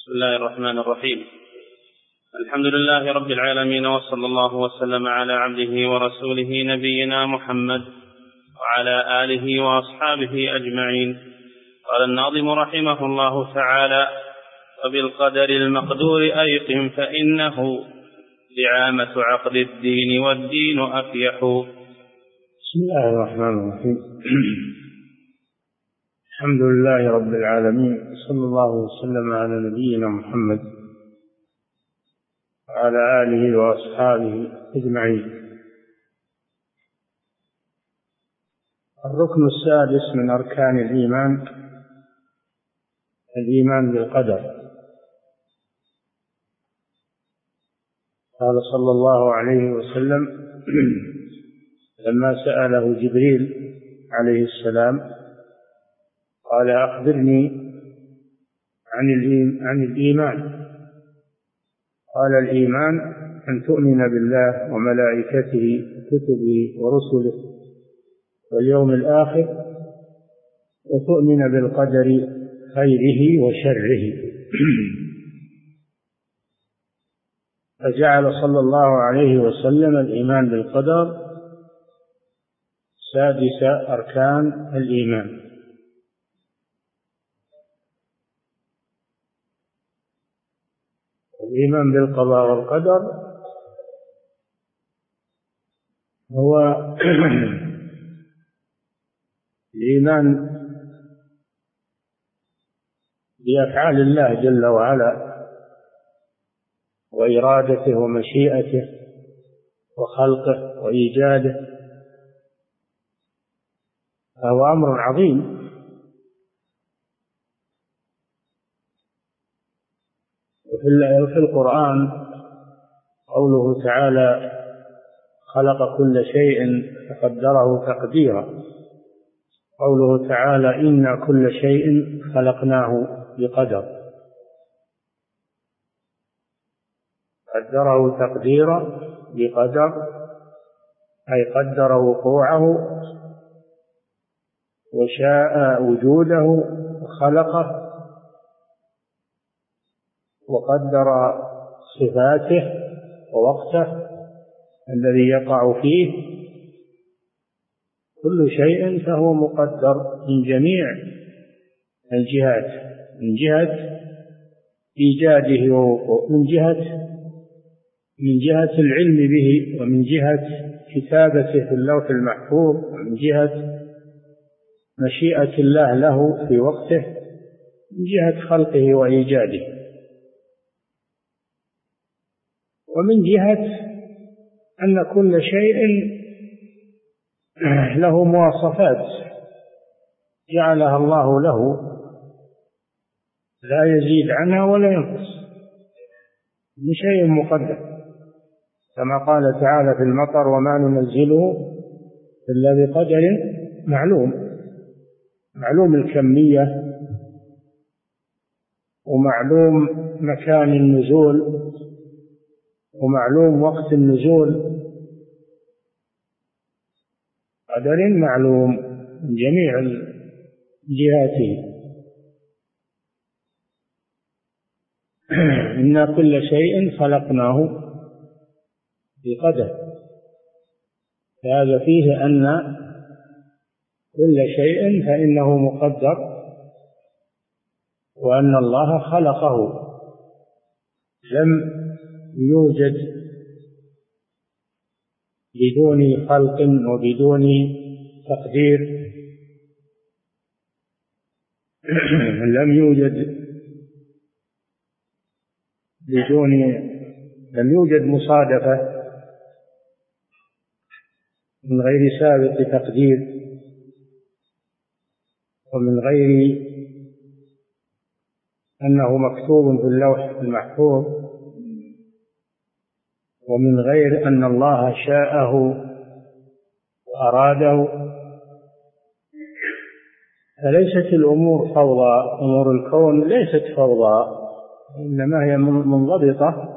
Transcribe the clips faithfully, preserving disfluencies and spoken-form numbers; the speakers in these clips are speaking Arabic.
بسم الله الرحمن الرحيم. الحمد لله رب العالمين، وصلى الله وسلم على عبده ورسوله نبينا محمد وعلى آله وأصحابه أجمعين. قال الناظم رحمه الله تعالى: وبالقدر المقدور أيقن فإنه دعامة عقد الدين والدين أفيح. بسم الله الرحمن الرحيم. الحمد لله رب العالمين، صلى الله وسلم على نبينا محمد وعلى آله وأصحابه أجمعين. الركن السادس من أركان الإيمان الإيمان بالقدر. قال صلى الله عليه وسلم لما سأله جبريل عليه السلام قال: أخبرني عن الإيمان. قال: الإيمان أن تؤمن بالله وملائكته وكتبه ورسله واليوم الآخر، وتؤمن بالقدر خيره وشره. فجعل صلى الله عليه وسلم الإيمان بالقدر سادس أركان الإيمان. الإيمان بالقضاء والقدر هو الإيمان بأفعال الله جل وعلا وإرادته ومشيئته وخلقه وإيجاده، فهو أمر عظيم. وفي القرآن قوله تعالى: خلق كل شيء فقدره تقديرا. قوله تعالى: إنا كل شيء خلقناه بقدر. قدره تقديرا بقدر، أي قدر وقوعه وشاء وجوده وخلقه وقدر صفاته ووقته الذي يقع فيه. كل شيء فهو مقدر من جميع الجهات، من جهة إيجاده ومن جهة من جهة العلم به، ومن جهة كتابته في اللوح المحفوظ، ومن جهة مشيئة الله له في وقته، من جهة خلقه وإيجاده، ومن جهة أن كل شيء له مواصفات جعلها الله له لا يزيد عنها ولا ينقص، من شيء مقدر، كما قال تعالى في المطر: وما ننزله إلا بقدر معلوم. معلوم الكمية ومعلوم مكان النزول ومعلوم وقت النزول، قدر معلوم من جميع جهاته. إنا كل شيء خلقناه بقدر. هذا فيه أن كل شيء فإنه مقدر، وأن الله خلقه، لم يوجد بدون خلق وبدون تقدير. لم يوجد بدون لم يوجد مصادفة من غير سابق تقدير، ومن غير أنه مكتوب في اللوح المحفوظ، ومن غير أن الله شاءه وأراده. فليست الأمور فوضى، أمور الكون ليست فوضى، إنما هي منضبطة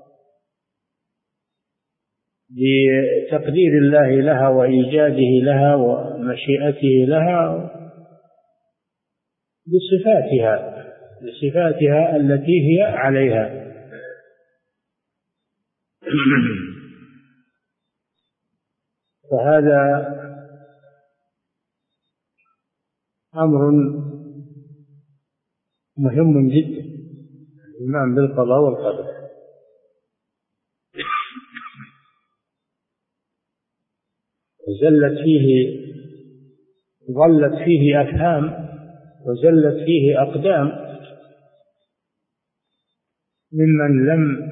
بتقدير الله لها وإيجاده لها ومشيئته لها بصفاتها بصفاتها التي هي عليها. فهذا أمر مهم جدا، الإيمان بالقضاء والقدر. وزلت فيه ظلت فيه أفهام وزلت فيه أقدام ممن لم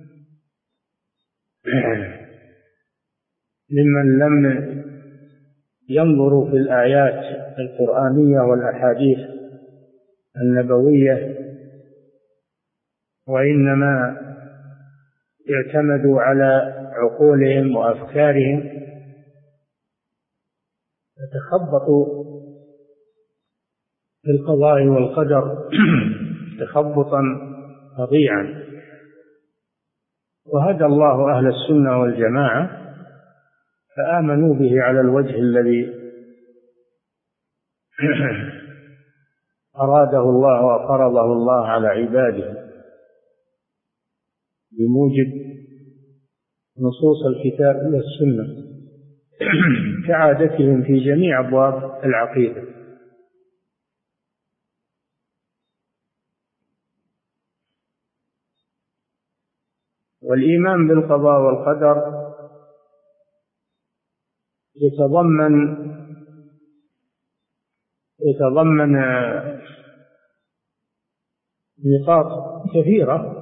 ممن لم ينظروا في الآيات القرآنية والأحاديث النبوية، وإنما اعتمدوا على عقولهم وأفكارهم، فتخبطوا في القضاء والقدر تخبطا فظيعا. وهدى الله أهل السنة والجماعة فآمنوا به على الوجه الذي أراده الله وفرضه الله على عباده بموجب نصوص الكتاب والسنة كعادتهم في جميع أبواب العقيدة. والإيمان بالقضاء والقدر يتضمن يتضمن نقاط كثيرة.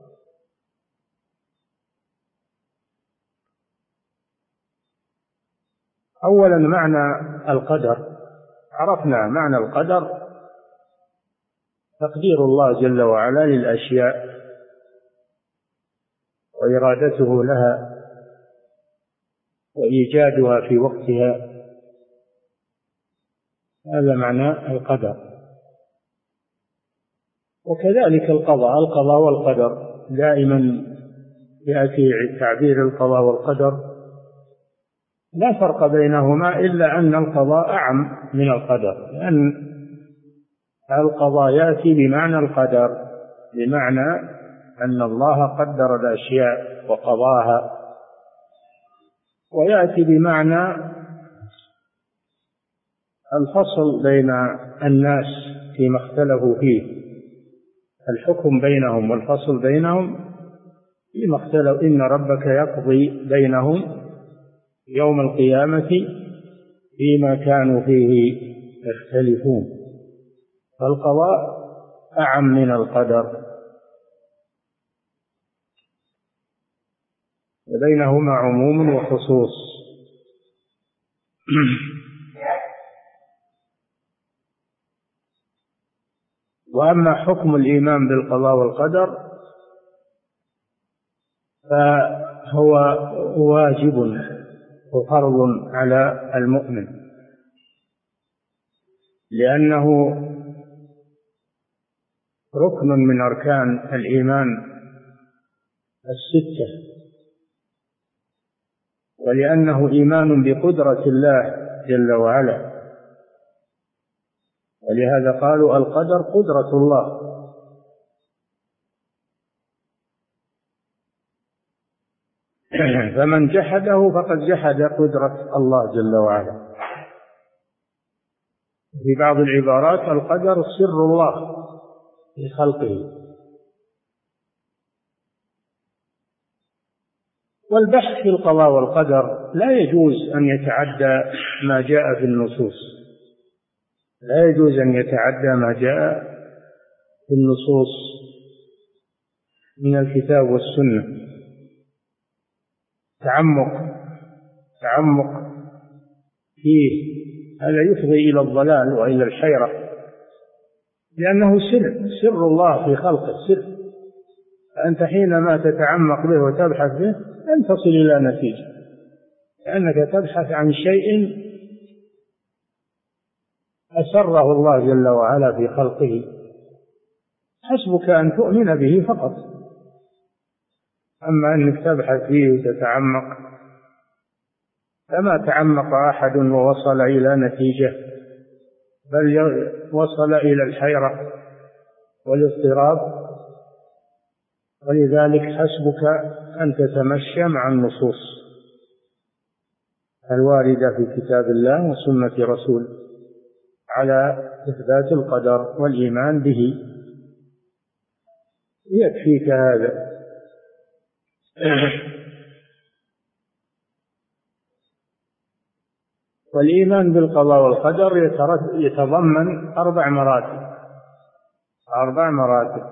أولا معنى القدر، عرفنا معنى القدر تقدير الله جل وعلا للأشياء وإرادته لها وإيجادها في وقتها، هذا معنى القدر. وكذلك القضاء القضاء والقدر دائما يأتي تعبير القضاء والقدر، لا فرق بينهما إلا أن القضاء أعم من القدر، لأن القضاء يأتي بمعنى القدر، بمعنى أن الله قدر الأشياء وقضاها، ويأتي بمعنى الفصل بين الناس فيما اختلفوا فيه، الحكم بينهم والفصل بينهم فيما اختلفوا. إن ربك يقضي بينهم يوم القيامة فيما كانوا فيه يختلفون. فالقضاء أعم من القدر، وبينهما عموم وخصوص. وأما حكم الإيمان بالقضاء والقدر فهو واجب وفرض على المؤمن، لأنه ركن من أركان الإيمان الستة، ولأنه إيمان بقدرة الله جل وعلا، ولهذا قالوا القدر قدرة الله. فمن جحده فقد جحد قدرة الله جل وعلا. في بعض العبارات القدر سر الله في خلقه. والبحث في القضاء والقدر لا يجوز أن يتعدى ما جاء في النصوص، لا يجوز أن يتعدى ما جاء في النصوص من الكتاب والسنة. تعمق تعمق فيه هذا يفضي إلى الضلال وإلى الحيرة، لأنه سر سر الله في خلقه سر. فأنت حينما تتعمق به وتبحث به لن تصل إلى نتيجة، لأنك تبحث عن شيء أسره الله جل وعلا في خلقه، حسبك أن تؤمن به فقط. أما أنك تبحث فيه وتتعمق، فما تعمق أحد ووصل إلى نتيجة، بل وصل إلى الحيرة والاضطراب، ولذلك حسبك أن تتمشى مع النصوص الواردة في كتاب الله وسنة رسوله على إثبات القدر والإيمان به، يكفيك هذا. والإيمان بالقضاء والقدر يتضمن أربع مراتب أربع مراتب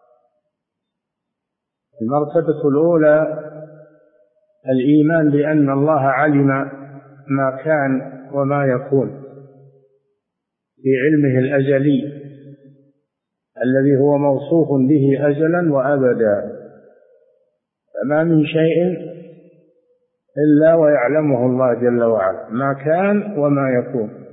المرتبة الأولى الإيمان بأن الله علم ما كان وما يكون في علمه الأزلي الذي هو موصوف به أزلا وأبدا، فما من شيء إلا ويعلمه الله جل وعلا ما كان وما يكون.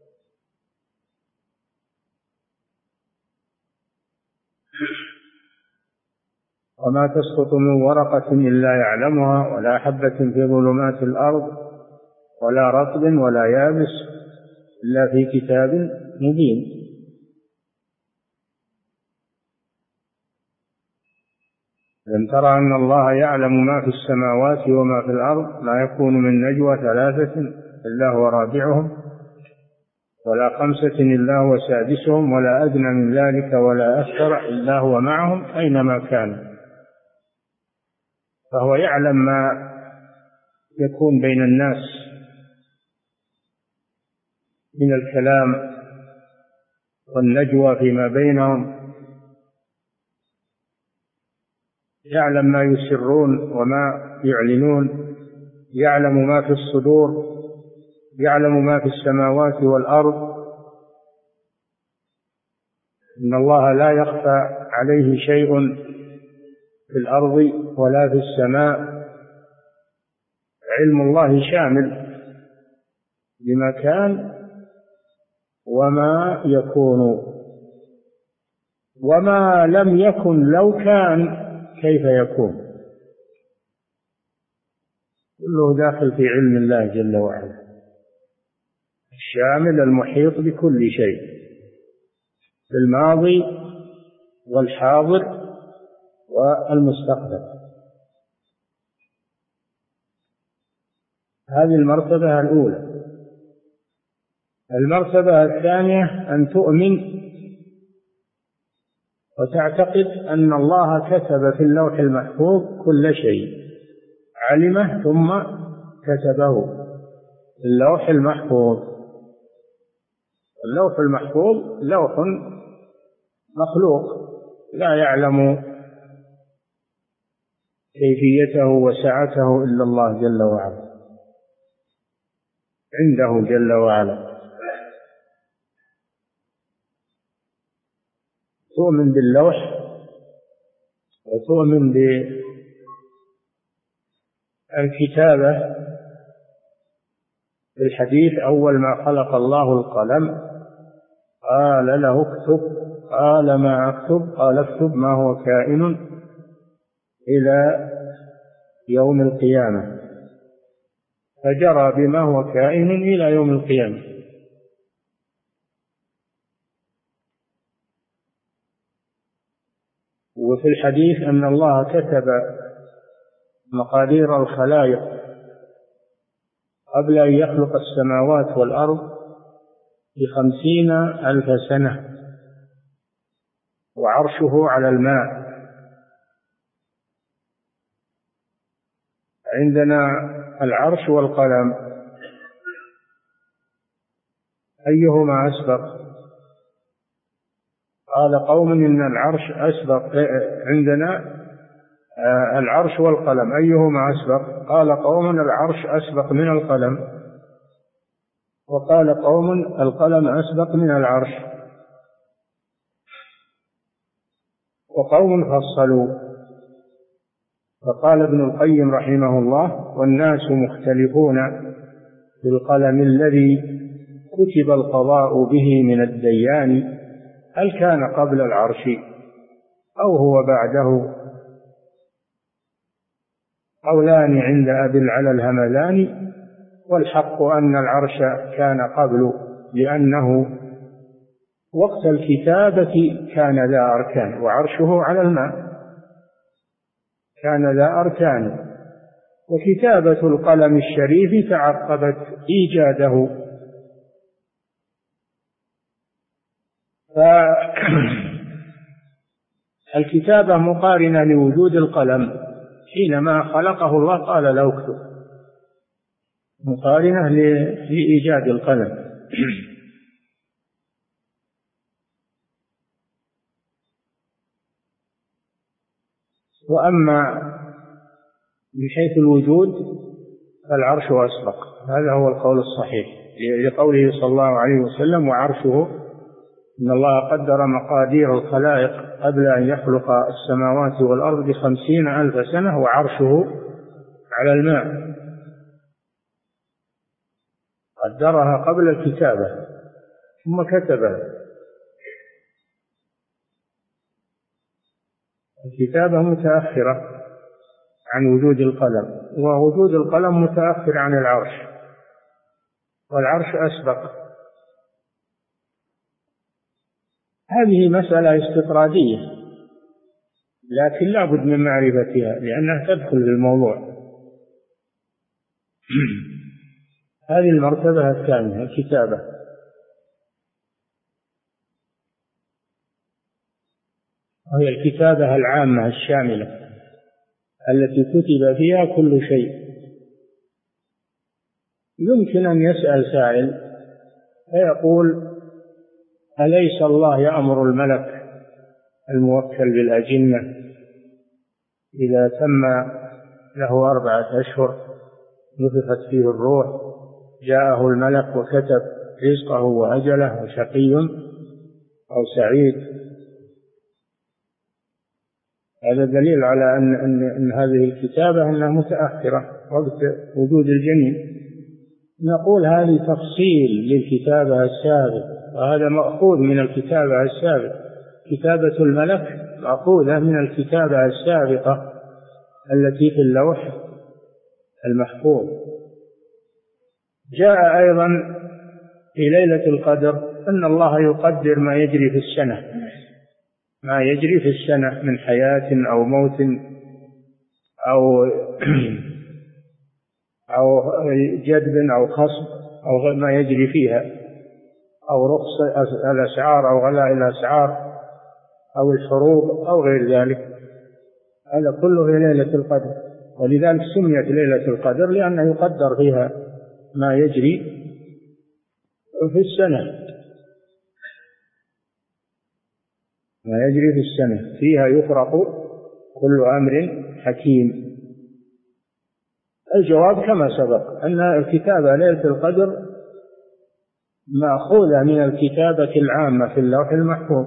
وما تسقط من ورقة إلا يعلمها، ولا حبة في ظلمات الأرض، ولا رطب ولا يابس إلا في كتاب مبين. ألم ترى أن الله يعلم ما في السماوات وما في الأرض، ما يكون من نجوى ثلاثة إلا هو رابعهم، ولا خمسة إلا هو سادسهم، ولا أدنى من ذلك ولا أكثر إلا هو معهم أينما كانوا. فهو يعلم ما يكون بين الناس من الكلام والنجوى فيما بينهم، يعلم ما يسرون وما يعلنون، يعلم ما في الصدور، يعلم ما في السماوات والأرض. إن الله لا يخفى عليه شيء في الأرض ولا في السماء. علم الله شامل لما كان وما يكون، وما لم يكن لو كان كيف يكون، كله داخل في علم الله جل وعلا الشامل المحيط بكل شيء في الماضي والحاضر والمستقبل. هذه المرتبة الأولى. المرتبة الثانية أن تؤمن وتعتقد أن الله كتب في اللوح المحفوظ كل شيء، علمه ثم كتبه في اللوح المحفوظ. اللوح المحفوظ لوح مخلوق لا يعلم كيفيته وسعته إلا الله جل وعلا، عنده جل وعلا. تؤمن باللوح وتؤمن بالكتابة. في الحديث أول ما خلق الله القلم قال له اكتب، قال ما أكتب؟ قال اكتب ما هو كائن إلى يوم القيامة، فجرى بما هو كائن إلى يوم القيامة. وفي الحديث أن الله كتب مقادير الخلائق قبل أن يخلق السماوات والأرض بخمسين ألف سنة، وعرشه على الماء. عندنا العرش والقلم، أيهما أسبق؟ قال قوم إن العرش أسبق. عندنا العرش والقلم أيهما أسبق؟ قال قوم العرش أسبق من القلم، وقال قوم القلم أسبق من العرش، وقوم فصلوا. فقال ابن القيم رحمه الله: والناس مختلفون في القلم الذي كتب القضاء به من الديان، هل كان قبل العرش أو هو بعده؟ قولان عند أبي العلا الهمداني، والحق أن العرش كان قبل، لأنه وقت الكتابة كان ذا أركان، وعرشه على الماء، كان ذا أركان. وكتابة القلم الشريف تعقبت إيجاده. فالكتابة مقارنة لوجود القلم، حينما خلقه الله قال له اكتب، مقارنة لإيجاد القلم. وأما من حيث الوجود فالعرش أسبق، هذا هو القول الصحيح، لقوله صلى الله عليه وسلم: وعرشه، إن الله قدر مقادير الخلائق قبل أن يخلق السماوات والأرض بخمسين ألف سنة، وعرشه على الماء، قدرها قبل الكتابة ثم كتبها. الكتابة متأخرة عن وجود القلم، ووجود القلم متأخر عن العرش، والعرش أسبق. هذه مسألة استطرادية، لكن لا بد من معرفتها لأنها تدخل في الموضوع. هذه المرتبة الثانية، الكتابة. وهي الكتابة العامة الشاملة التي كتب فيها كل شيء. يمكن أن يسأل سائل فيقول: أليس الله يأمر الملك الموكل بالأجنة إذا تم له أربعة أشهر نفخت فيه الروح، جاءه الملك وكتب رزقه وأجله وشقي أو سعيد؟ هذا دليل على أن, أن, أن هذه الكتابة أنها متأخرة وقت وجود الجنين. نقول هذه تفصيل للكتابة السابقة، وهذا مأخوذ من الكتابة السابقة. كتابة الملك مأخوذة من الكتابة السابقة التي في اللوح المحفوظ. جاء أيضا في ليلة القدر أن الله يقدر ما يجري في السنة، ما يجري في السنة من حياة أو موت أو أو جدب أو خصب أو ما يجري فيها، أو رخص الأسعار أو غلاء الأسعار أو الحروب أو غير ذلك. هذا كله في ليلة القدر، ولذلك سميت ليلة القدر لأنه يقدر فيها ما يجري في السنة، ما يجري في السنة، فيها يفرق كل أمر حكيم. الجواب كما سبق أن الكتابة ليلة القدر مأخوذة من الكتابة العامة في اللوح المحفوظ.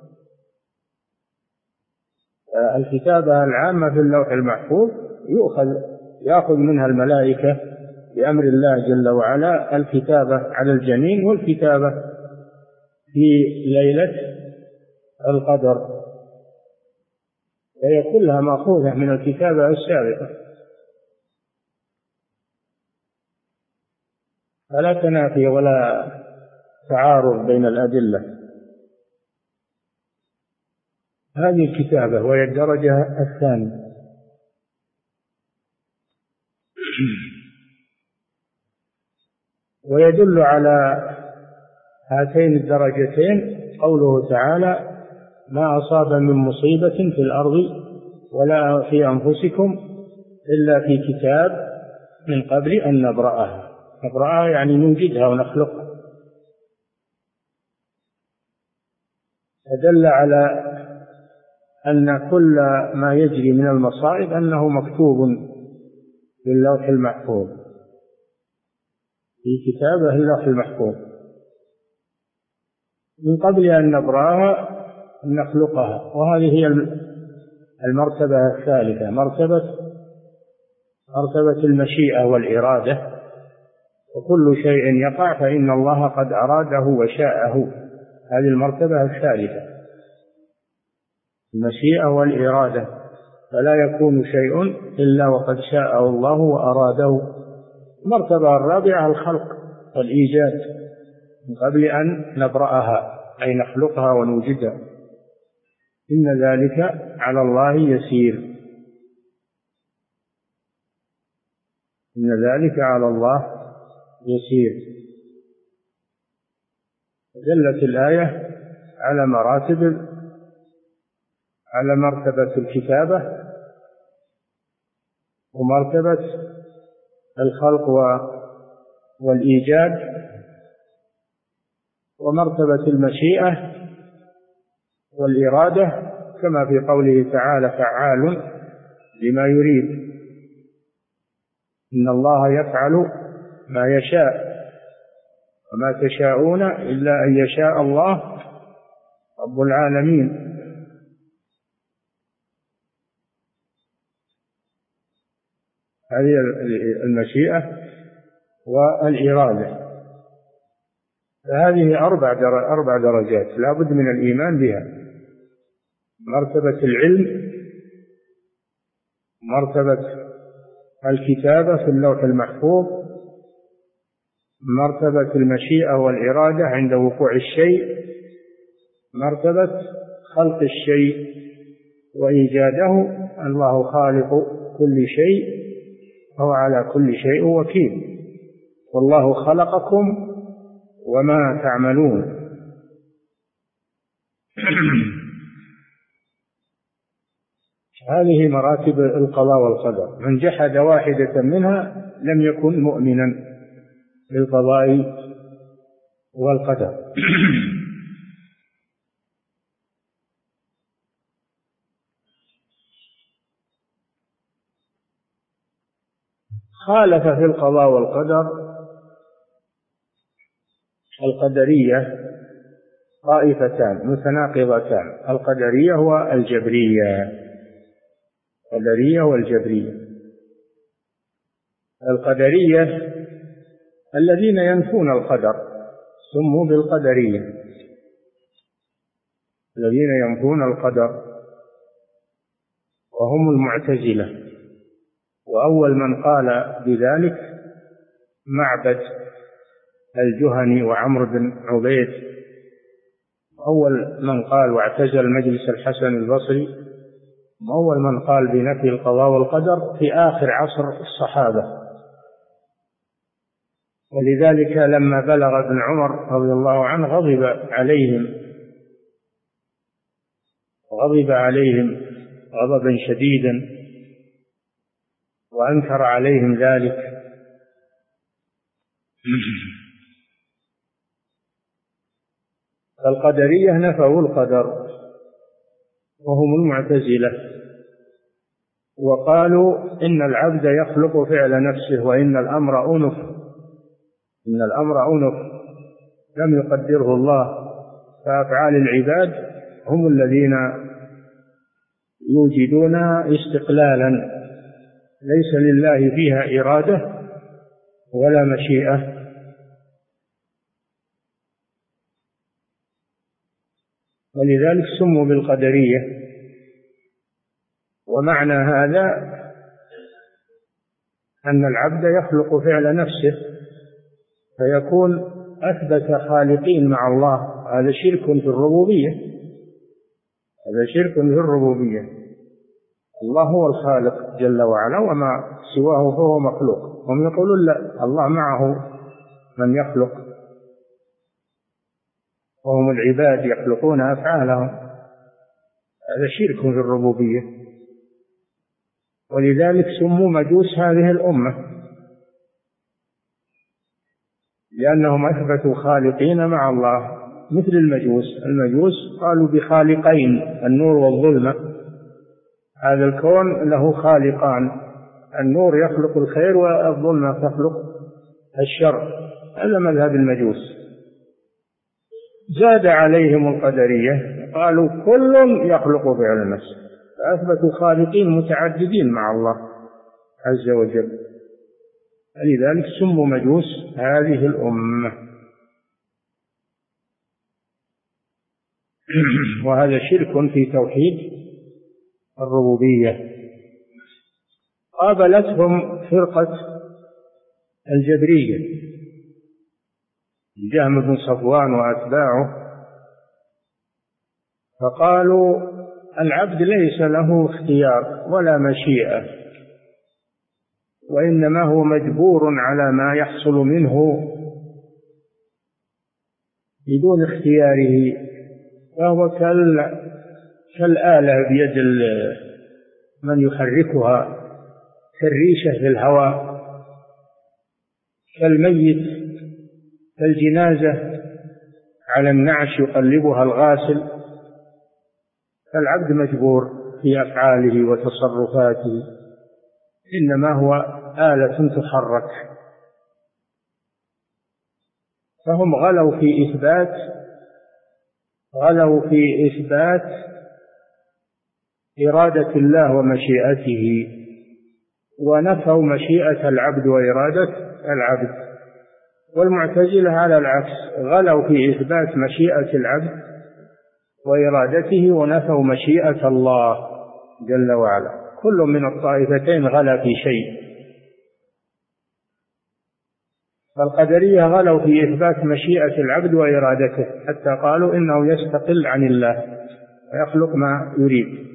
الكتابة العامة في اللوح المحفوظ يؤخذ يأخذ منها الملائكة بأمر الله جل وعلا الكتابة على الجنين والكتابة في ليلة القدر، فهي كلها مأخوذة من الكتابة السابقة، فلا تنافي ولا تعارض بين الأدلة. هذه الكتابة وهي الدرجة الثانية. ويدل على هاتين الدرجتين قوله تعالى: ما أصاب من مصيبة في الأرض ولا في أنفسكم إلا في كتاب من قبل أن نبرأها. نبرأها يعني نوجدها ونخلقها. فدل على أن كل ما يجري من المصائب أنه مكتوب في اللوح المحفوظ، في كتابه اللوح المحفوظ من قبل أن نبرأها نخلقها. وهذه هي المرتبة الثالثة، مرتبة مرتبة المشيئة والإرادة. وكل شيء يقع فإن الله قد أراده وشاءه. هذه المرتبة الثالثة، المشيئة والإرادة، فلا يكون شيء إلا وقد شاءه الله وأراده. المرتبة الرابعة الخلق والإيجاد من قبل أن نبرأها. أي نخلقها ونوجدها. إن ذلك على الله يسير. إن ذلك على الله يسير. دلت الآية على مراتب، على مرتبة الكتابة ومرتبة الخلق والإيجاد ومرتبة المشيئة والإرادة، كما في قوله تعالى فعال لما يريد. إن الله يفعل ما يشاء وما تشاءون إلا أن يشاء الله رب العالمين. هذه المشيئة والإرادة، فهذه أربع أربع درجات لا بد من الإيمان بها: مرتبة العلم، مرتبة الكتابة في اللوح المحفوظ، مرتبة المشيئة والإرادة عند وقوع الشيء، مرتبة خلق الشيء وإيجاده. الله خالق كل شيء وهو على كل شيء وكيل، والله خلقكم وما تعملون. هذه مراتب القضاء والقدر، من جحد واحدة منها لم يكن مؤمنا بالقضاء والقدر. خالف في القضاء والقدر القدرية طائفتان متناقضتان: القدرية والجبرية. القدرية والجبرية. القدرية الذين ينفون القدر سموا بالقدرية، الذين ينفون القدر وهم المعتزلة. وأول من قال بذلك معبد الجهني وعمرو بن عبيد، أول من قال واعتزل مجلس الحسن البصري، أول من قال بنفي القضاء والقدر في آخر عصر الصحابة. ولذلك لما بلغ ابن عمر رضي الله عنه غضب عليهم غضب عليهم غضبا شديدا وأنكر عليهم ذلك. القدرية نفوا القدر وهم المعتزلة، وقالوا إن العبد يخلق فعل نفسه وإن الأمر أنف إن الأمر أنف لم يقدره الله، فأفعال العباد هم الذين يوجدونها استقلالا، ليس لله فيها إرادة ولا مشيئة. ولذلك سموا بالقدرية. ومعنى هذا أن العبد يخلق فعل نفسه فيكون أثبت خالقين مع الله، هذا شرك في الربوبية هذا شرك في الربوبية. الله هو الخالق جل وعلا، وما سواه فهو مخلوق. هم يقولون لا، الله معه من يخلق، وهم العباد يخلقون أفعالهم، هذا شرك في الربوبية. ولذلك سموا مجوس هذه الأمة، لأنهم أثبتوا خالقين مع الله مثل المجوس. المجوس قالوا بخالقين، النور والظلمة. هذا الكون له خالقان، النور يخلق الخير والظلمة تخلق الشر، هذا مذهب المجوس. زاد عليهم القدرية، قالوا كل يخلق فعل نفسه، فأثبتوا خالقين متعددين مع الله عز وجل. لذلك سموا مجوس هذه الأمة. وهذا شرك في توحيد الربوبية. قابلتهم فرقة الجبرية، جهم بن صفوان وأتباعه فقالوا العبد ليس له اختيار ولا مشيئة، وإنما هو مجبور على ما يحصل منه بدون اختياره، فهو كالآلة بيد من يحركها، كالريشة في الهواء، كالميت، كالجنازة على النعش يقلبها الغاسل. فالعبد مجبور في أفعاله وتصرفاته، إنما هو آلة تحرك. فهم غلوا في إثبات غلوا في إثبات إرادة الله ومشيئته، ونفوا مشيئة العبد وإرادة العبد. والمعتزلة على العكس، غلوا في إثبات مشيئة العبد وإرادته ونفوا مشيئة الله جل وعلا. كل من الطائفتين غلا في شيء. فالقدرية غلوا في إثبات مشيئة العبد وإرادته حتى قالوا إنه يستقل عن الله ويخلق ما يريد.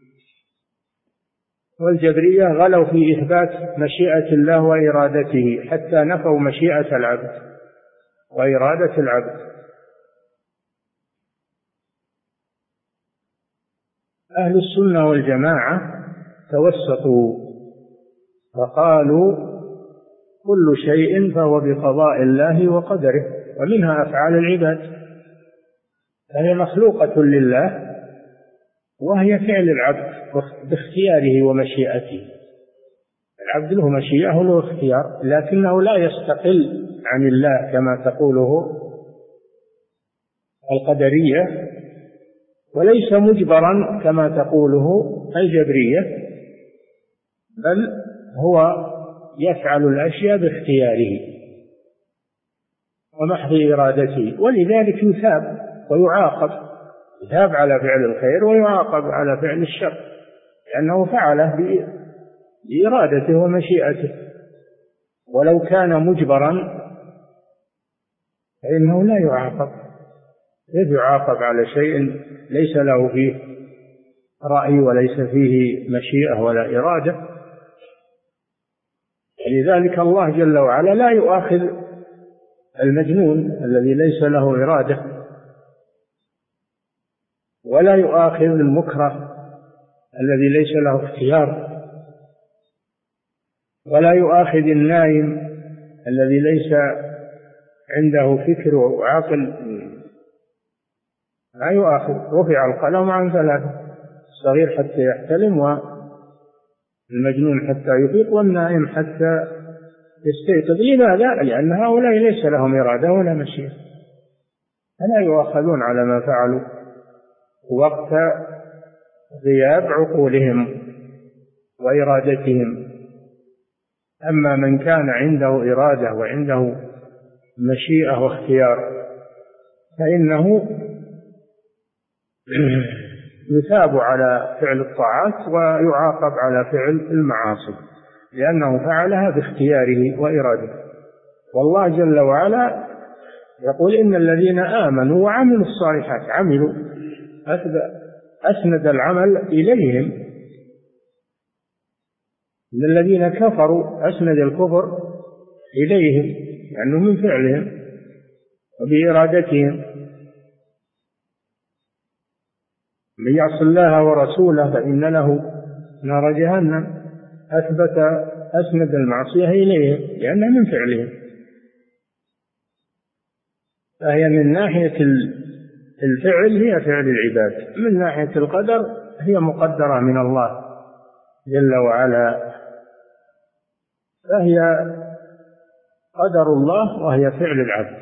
والجبرية غلوا في إثبات مشيئة الله وإرادته حتى نفوا مشيئة العبد وإرادة العبد. أهل السنة والجماعة توسطوا فقالوا كل شيء فهو بقضاء الله وقدره، ومنها أفعال العباد، فهي مخلوقة لله وهي فعل العبد باختياره ومشيئته. العبد له مشيئة وله اختيار، لكنه لا يستقل عن الله كما تقوله القدرية، وليس مجبرا كما تقوله الجبرية، بل هو يفعل الأشياء باختياره ومحض إرادته، ولذلك يثاب ويعاقب، يثاب على فعل الخير ويعاقب على فعل الشر، لأنه فعله بإرادته ومشيئته. ولو كان مجبرا فإنه لا يعاقب، كيف يعاقب على شيء ليس له فيه رأي وليس فيه مشيئة ولا إرادة؟ لذلك الله جل وعلا لا يؤاخذ المجنون الذي ليس له إرادة، ولا يؤاخذ المكره الذي ليس له اختيار، ولا يؤاخذ النائم الذي ليس عنده فكر وعقل، لا يؤاخذ. رفع القلم عن ثلاثة: الصغير حتى يحتلم، والمجنون حتى يفيق، والنائم حتى يستيقظ. لماذا؟ لأن هؤلاء ليس لهم إرادة ولا مشيئة، فلا يؤاخذون على ما فعلوا وقت غياب عقولهم وإرادتهم. أما من كان عنده إرادة وعنده مشيئة واختيار فإنه يثاب على فعل الطاعات ويعاقب على فعل المعاصي، لأنه فعلها باختياره وإرادته. والله جل وعلا يقول إن الذين آمنوا وعملوا الصالحات، عملوا أسند العمل إليهم، إن الذين كفروا أسند الكفر إليهم، لأنه من فعلهم وبإرادتهم. من يعص الله ورسوله فإن له نار جهنم، أثبت أسند المعصية إليهم لأنها من فعلهم. فهي من ناحية الفعل هي فعل العباد، من ناحية القدر هي مقدرة من الله جل وعلا، فهي قدر الله وهي فعل العبد،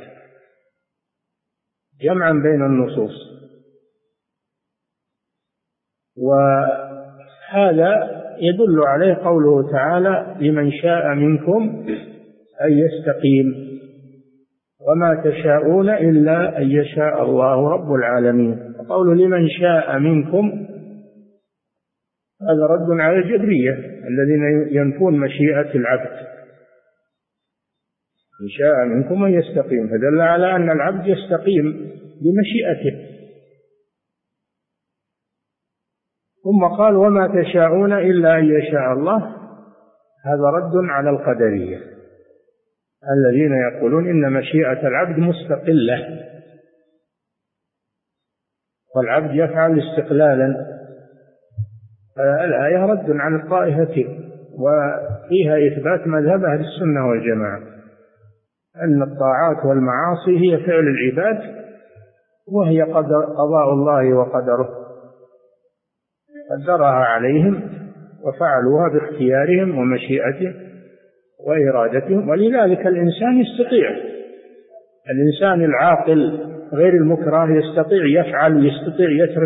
جمعا بين النصوص. وهذا يدل عليه قوله تعالى: لمن شاء منكم أن يستقيم وما تشاءون إلا أن يشاء الله رب العالمين. قوله لمن شاء منكم هذا رد على الجبرية الذين ينفون مشيئة العبد. إن شاء منكم أن يستقيم، فدل على أن العبد يستقيم بمشيئته، ثم قال وما تشاءون إلا أن يشاء الله. هذا رد على القدرية الذين يقولون إن مشيئة العبد مستقلة، والعبد يفعل استقلالا. الآية رد على الطائفتين، وفيها إثبات مذهب أهل السنة والجماعة أن الطاعات والمعاصي هي فعل العباد، وهي قضاء الله وقدره، قدرها عليهم وفعلوها باختيارهم ومشيئتهم وإرادتهم. ولذلك الإنسان يستطيع، الإنسان العاقل غير المكره يستطيع يفعل، يستطيع يترك،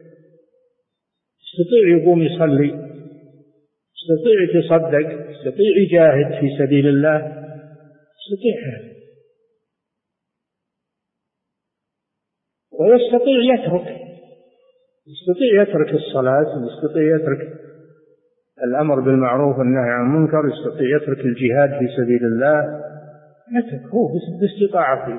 يستطيع يقوم يصلي، يستطيع يتصدق، يستطيع يجاهد في سبيل الله، يستطيع هذا، ويستطيع يترك، يستطيع يترك الصلاة، ويستطيع يترك الأمر بالمعروف والنهي عن المنكر، يستطيع يترك الجهاد في سبيل الله، يترك هو باستطاعته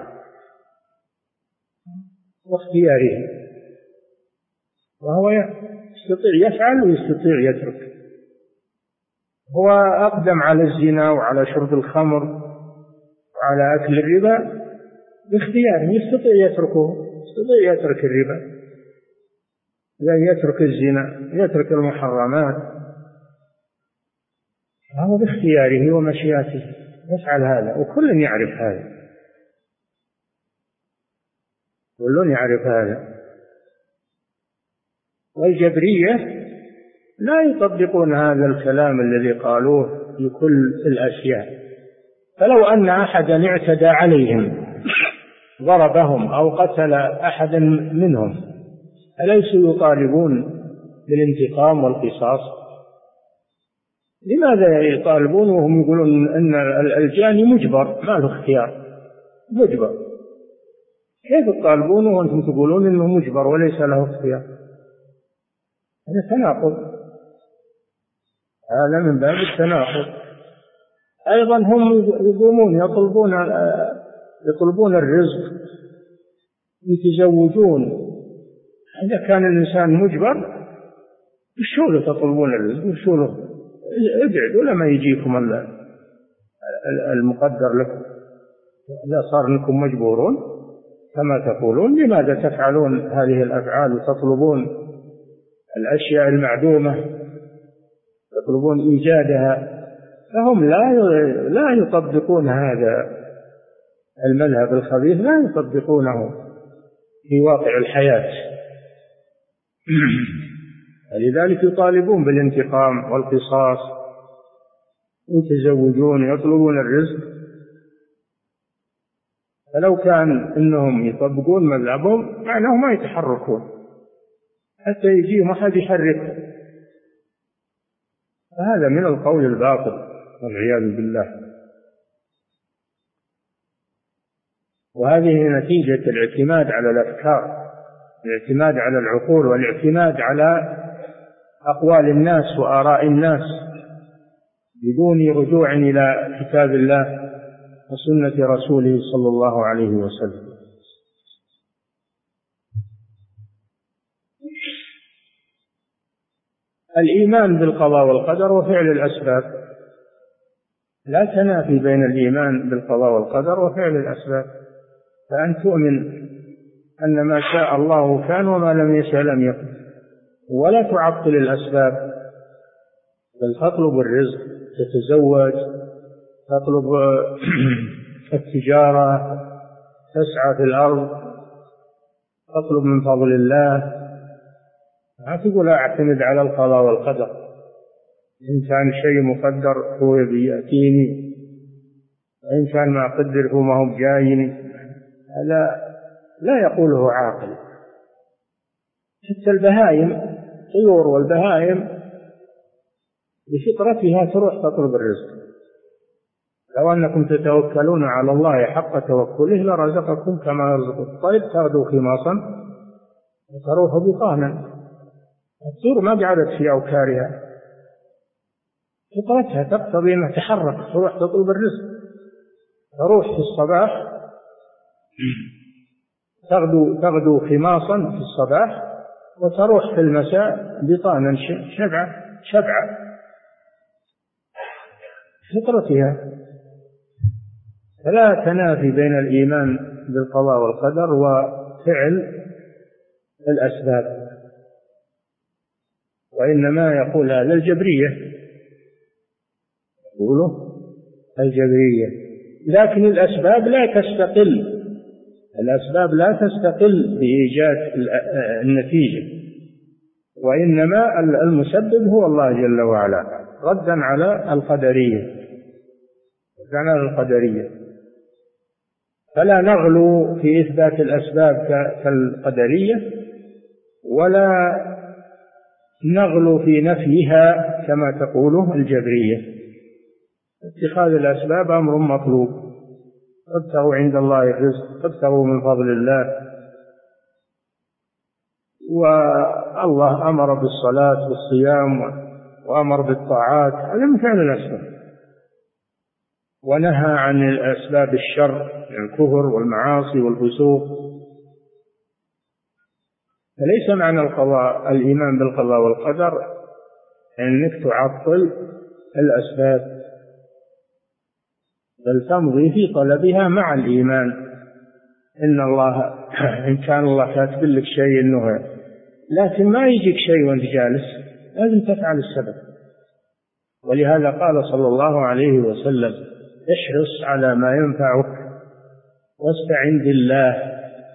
واختياره، وهو يستطيع يفعل ويستطيع يترك. هو أقدم على الزنا وعلى شرب الخمر وعلى أكل الربا باختياره، يستطيع يتركه، يستطيع يترك الربا، يترك الزنا، يترك المحرمات، هو باختياره ومشيئته يفعل هذا، وكل يعرف هذا، كل يعرف هذا. والجبرية لا يطبقون هذا الكلام الذي قالوه في كل الأشياء. فلو أن أحدا اعتدى عليهم ضربهم أو قتل أحدا منهم أليسوا يطالبون بالانتقام والقصاص؟ لماذا يطالبون وهم يقولون أن الجاني مجبر ما له اختيار؟ مجبر، كيف تطالبون وأنتم تقولون أنه مجبر وليس له اختيار؟ هذا تناقض، هذا من باب التناقض. أيضا هم يقومون يطلبون يطلبون الرزق، يتزوجون. إذا كان الإنسان مجبر وشو له تطلبون الرزق؟ وشو له؟ ابعدوا لما يجيكم المقدر لكم. إذا صار لكم مجبورون كما تقولون، لماذا تفعلون هذه الأفعال وتطلبون الأشياء المعدومة، يطلبون إيجادها؟ فهم لا لا يطبقون هذا المذهب الخبيث، لا يطبقونه في واقع الحياة. لذلك يطالبون بالانتقام والقصاص، يتزوجون، يطلبون الرزق. فلو كان إنهم يطبقون مذهبهم معناه ما يتحركون حتى يجيهم أحد يحركهم. فهذا من القول الباطل والعياذ بالله. وهذه نتيجة الاعتماد على الأفكار، الاعتماد على العقول، والاعتماد على أقوال الناس وآراء الناس بدون رجوع إلى كتاب الله وسنة رسوله صلى الله عليه وسلم. الإيمان بالقضاء والقدر وفعل الأسباب، لا تنافي بين الإيمان بالقضاء والقدر وفعل الأسباب. فأن تؤمن أن ما شاء الله كان وما لم يشاء لم يكن، ولا تعطل الأسباب، بل تطلب الرزق، تتزوج، تطلب التجارة، تسعى في الأرض، تطلب من فضل الله. لا تقول أعتمد على القضاء والقدر، إن كان شيء مقدر هو بيأتيني، وإن كان ما قدر هو ما هو جايني. هذا لا يقوله عاقل. حتى البهائم، الطيور والبهائم بفطرتها تروح تطلب الرزق. لو أنكم تتوكلون على الله حق توكله لرزقكم كما يرزق الطير تغدو خماصا وتروح بطانا. الطيور ما قعدت في أوكارها، فطرتها تقتضي أنها تحرك تروح تطلب الرزق. تروح في الصباح تغدو, تغدو خماصا في الصباح وتروح في المساء بطانا شبعة شبعة فطرتها. فلا تنافي بين الإيمان بالقضاء والقدر وفعل الأسباب، وإنما يقول هذا الجبرية، يقوله الجبرية. لكن الأسباب لا تستقل، الأسباب لا تستقل بإيجاد النتيجة، وإنما المسبب هو الله جل وعلا، ردا على القدرية ردا على القدرية. فلا نغلو في إثبات الأسباب كالقدرية، ولا نغلو في نفيها كما تقوله الجبرية. اتخاذ الأسباب أمر مطلوب، ابتغوا عند الله الرزق، ابتغوا من فضل الله. والله أمر بالصلاة والصيام وأمر بالطاعات، هذا من فعل الأسباب، ونهى عن الأسباب الشر، الكفر والمعاصي والفسوق. فليس معنى القضاء الإيمان بالقضاء والقدر أنك تعطل الأسباب، بل تمضي في طلبها مع الإيمان. إن الله إن كان الله كاتب لك شيء إنه، لكن ما يجيك شيء وأنت جالس، لازم تفعل السبب. ولهذا قال صلى الله عليه وسلم: احرص على ما ينفعك واستعن بالله،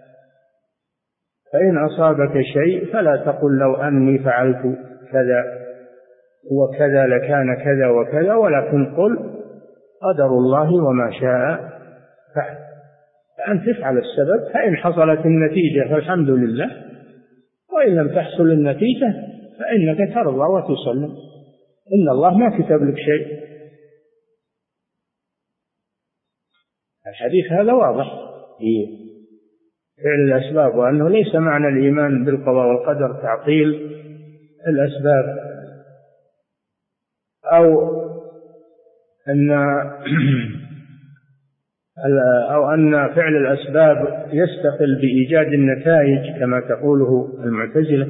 فإن أصابك شيء فلا تقل لو أني فعلت كذا وكذا لكان كذا وكذا، ولكن قل قدر الله وما شاء فعل. فأن تفعل السبب، فإن حصلت النتيجة فالحمد لله، وإن لم تحصل النتيجة فإنك ترضى وتسلم، إن الله ما كتب لك شيء. الحديث هذا واضح في فعل الأسباب، وأنه ليس معنى الإيمان بالقضاء والقدر تعطيل الأسباب، أو أن أو أن فعل الأسباب يستقل بإيجاد النتائج كما تقوله المعتزلة،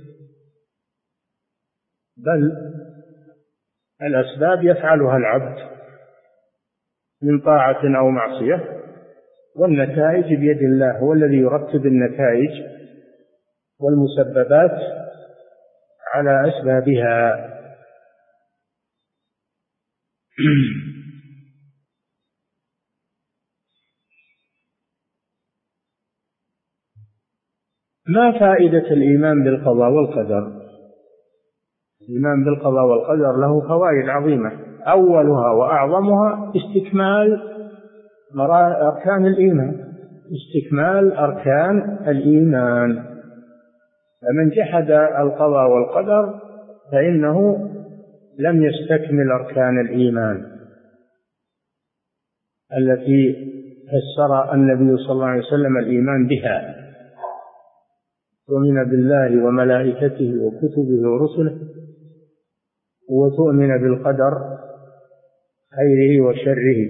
بل الأسباب يفعلها العبد من طاعة أو معصية، والنتائج بيد الله، هو الذي يرتب النتائج والمسببات على أسبابها. ما فائدة الإيمان بالقضاء والقدر؟ الإيمان بالقضاء والقدر له فوائد عظيمة، أولها وأعظمها استكمال أركان الإيمان، استكمال أركان الإيمان. فمن جحد القضاء والقدر فإنه لم يستكمل أركان الإيمان التي فسر النبي صلى الله عليه وسلم الإيمان بها: تؤمن بالله وملائكته وكتبه ورسله، وتؤمن بالقدر خيره وشره.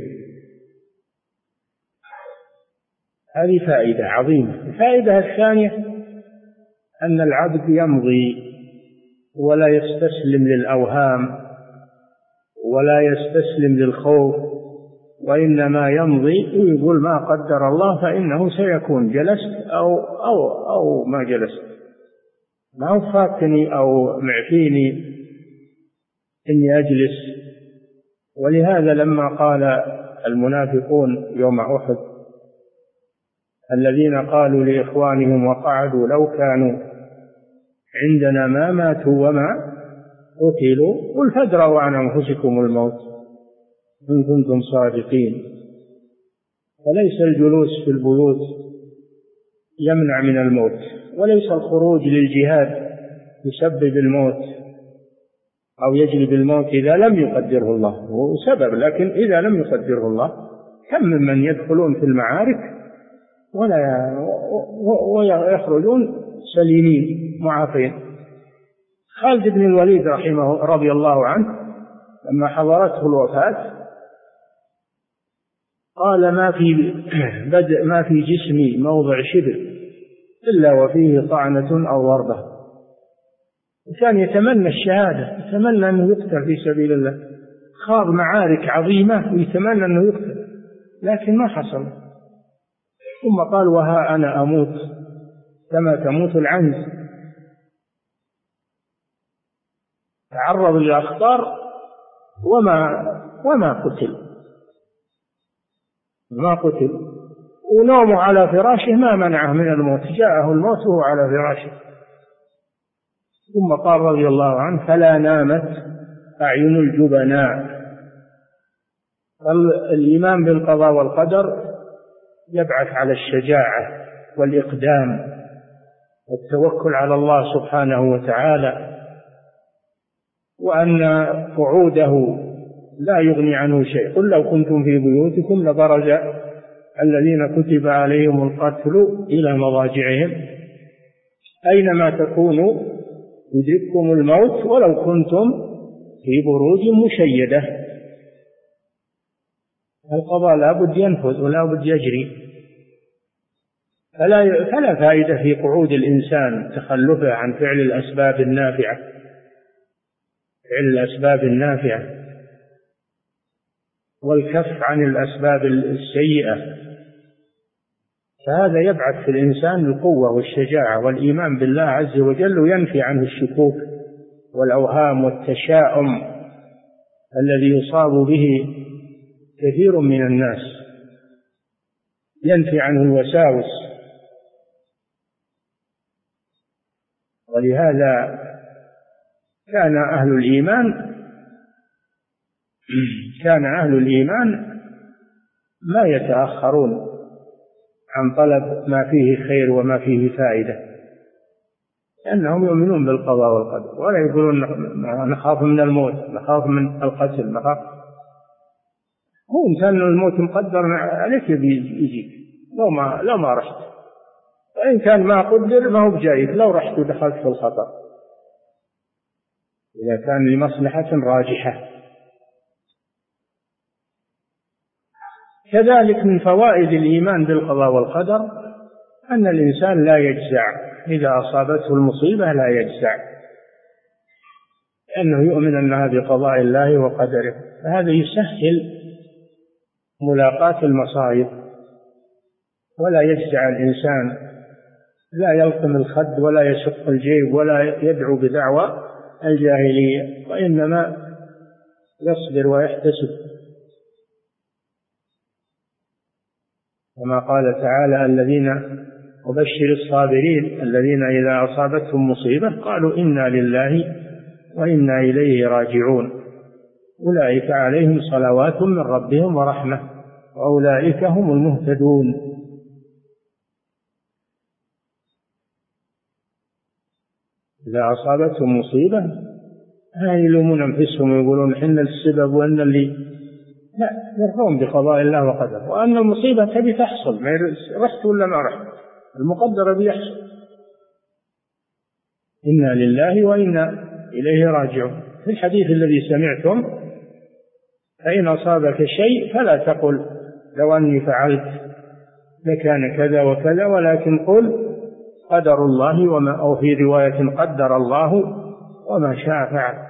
هذه فائدة عظيمة. الفائدة الثانية أن العبد يمضي ولا يستسلم للأوهام ولا يستسلم للخوف، وإنما يمضي ويقول ما قدر الله فإنه سيكون، جلست أو, أو, أو ما جلست، ما هو فاتني أو معفيني إني أجلس. ولهذا لما قال المنافقون يوم أحد الذين قالوا لإخوانهم وقعدوا لو كانوا عندنا ما ماتوا وما قتلوا، قل فادروا عن أنفسكم الموت إن كنتم صادقين. فليس الجلوس في البيوت يمنع من الموت، وليس الخروج للجهاد يسبب الموت أو يجلب الموت إذا لم يقدره الله، هو سبب، لكن إذا لم يقدره الله كم من يدخلون في المعارك ولا ويخرجون سليمين معافين. خالد بن الوليد رحمه رضي الله عنه لما حضرته الوفاة قال: ما في بدء ما في جسمي موضع شبر إلا وفيه طعنة أو ضربة، وكان يتمنى الشهادة، يتمنى أنه يقتل في سبيل الله، خاض معارك عظيمة ويتمنى أنه يقتل، لكن ما حصل. ثم قال وها أنا أموت كما تموت العنز. تعرض للأخطار وما وما قتل ما قتل ونومه على فراشه ما منعه من الموت، جاءه الموت وهو على فراشه. ثم قال رضي الله عنه فلا نامت أعين الجبناء. الإيمان بالقضاء والقدر يبعث على الشجاعة والإقدام والتوكل على الله سبحانه وتعالى، وأن قعوده لا يغني عنه شيء. قل لو كنتم في بيوتكم لبرز الذين كتب عليهم القتل إلى مضاجعهم أينما تكونوا يدرككم الموت ولو كنتم في بروج مشيدة. القضاء لا بد ينفذ ولا بد يجري، فلا, فلا فائدة في قعود الإنسان تخلفه عن فعل الأسباب النافعة فعل الأسباب النافعة والكف عن الأسباب السيئة. فهذا يبعث في الإنسان القوة والشجاعة والإيمان بالله عز وجل، وينفي عنه الشكوك والأوهام والتشاؤم الذي يصاب به كثير من الناس، ينفي عنه الوساوس. ولهذا كان أهل الإيمان كان أهل الإيمان ما يتأخرون عن طلب ما فيه خير وما فيه فائدة، لأنهم يؤمنون بالقضاء والقدر، ولا يقولون نخاف من الموت، نخاف من القتل، نخاف. هو إن كان الموت مقدر عليك يجيك لو ما لو ما رحت، وإن كان ما قدر ما هو بجايك لو رحت ودخلت في الخطر، إذا كان لمصلحة راجحة. كذلك من فوائد الإيمان بالقضاء والقدر أن الإنسان لا يجزع إذا أصابته المصيبة، لا يجزع، لأنه يؤمن أنها بقضاء الله وقدره، فهذا يسهل ملاقاة المصائب. ولا يجزع الإنسان، لا يلقم الخد ولا يشق الجيب ولا يدعو بدعوى الجاهلية، وإنما يصبر ويحتسب، كما قال تعالى الذين وبشر الصابرين الذين إذا أصابتهم مصيبة قالوا إنا لله وإنا إليه راجعون أولئك عليهم صلوات من ربهم ورحمة وأولئك هم المهتدون. إذا أصابتهم مصيبة لا يلومون أنفسهم ويقولون حنا السبب وأن اللي، لا، يرضون بقضاء الله وقدره، وأن المصيبة تبي تحصل، ما رحت ولا ما رحت، المقدر بيحصل. إنا لله وإنا إليه راجعون. في الحديث الذي سمعتم فإن أصابك شيء فلا تقل لو أني فعلت لكان كذا وكذا، ولكن قل قدر الله وما، أو في رواية قدر الله وما شاء فعل.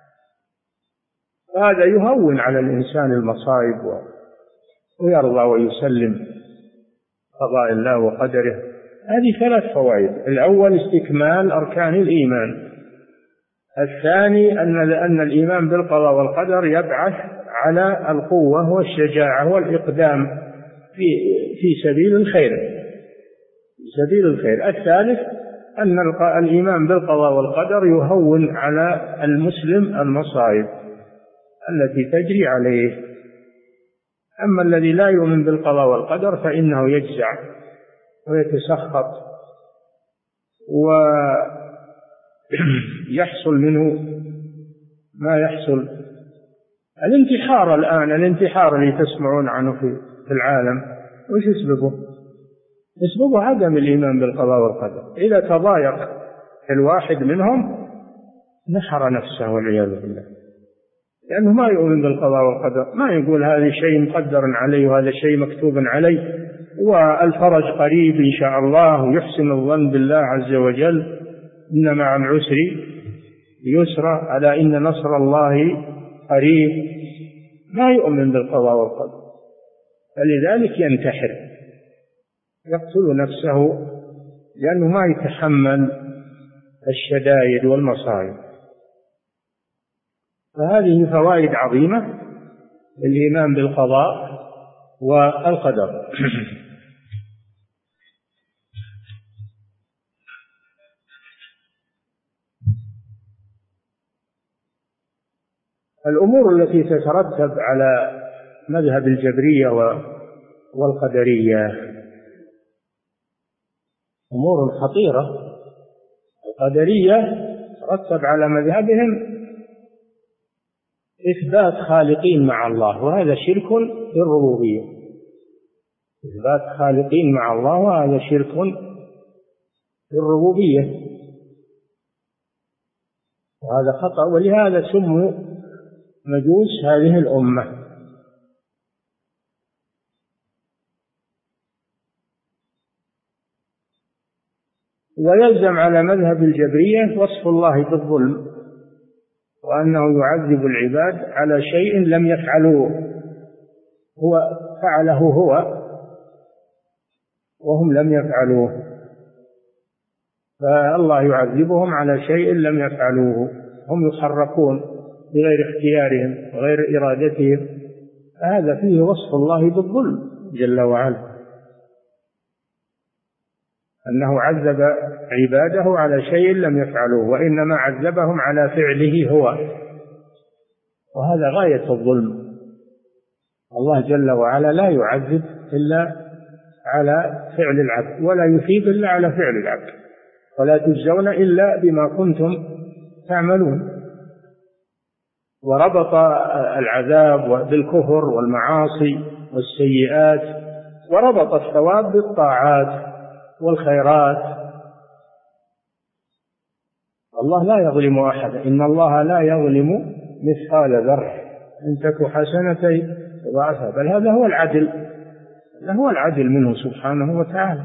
وهذا يهون على الإنسان المصائب ويرضى ويسلم قضاء الله وقدره. هذه ثلاث فوائد: الأول استكمال أركان الإيمان، الثاني أن أن الإيمان بالقضاء والقدر يبعث على القوة والشجاعة والإقدام في في سبيل الخير في سبيل الخير الثالث أن الإيمان بالقضاء والقدر يهون على المسلم المصائب التي تجري عليه. أما الذي لا يؤمن بالقضاء والقدر فإنه يجزع ويتسخط ويحصل منه ما يحصل. الانتحار الآن، الانتحار اللي تسمعون عنه في العالم، وش يسببه؟ يسببه عدم الإيمان بالقضاء والقدر. إذا تضايق الواحد منهم نحر نفسه والعياذ بالله، لأنه ما يؤمن بالقضاء والقدر، ما يقول هذا شيء مقدر علي وهذا شيء مكتوب علي والفرج قريب إن شاء الله، ويحسن الظن بالله عز وجل إن مع العسر يسرا ألا إن نصر الله قريب، ما يؤمن بالقضاء والقدر، فلذلك ينتحر يقتل نفسه لأنه ما يتحمل الشدائد والمصائب. فهذه فوائد عظيمة الإيمان بالقضاء والقدر. الأمور التي تترتب على مذهب الجبرية والقدرية أمور خطيرة. القدرية ترتب على مذهبهم إثبات خالقين مع الله، وهذا شرك في الربوبية. إثبات خالقين مع الله وهذا شرك في الربوبية، وهذا خطأ، ولهذا سموا مجوس هذه الأمة. ويلزم على مذهب الجبرية وصف الله بالظلم، وأنه يعذب العباد على شيء لم يفعلوه، هو فعله هو وهم لم يفعلوه، فالله يعذبهم على شيء لم يفعلوه، هم يحركون بغير اختيارهم وغير إرادتهم، فهذا فيه وصف الله بالظلم جل وعلا، أنه عذب عباده على شيء لم يفعلوه، وإنما عذبهم على فعله هو، وهذا غاية الظلم. الله جل وعلا لا يعذب إلا على فعل العبد، ولا يثيب إلا على فعل العبد، ولا تجزون إلا بما كنتم تعملون. وربط العذاب بالكفر والمعاصي والسيئات، وربط الثواب بالطاعات والخيرات. الله لا يظلم أحدا، إن الله لا يظلم مثقال ذرة إن تك حسنة يضاعفها، بل هذا هو العدل، هذا هو العدل منه سبحانه وتعالى.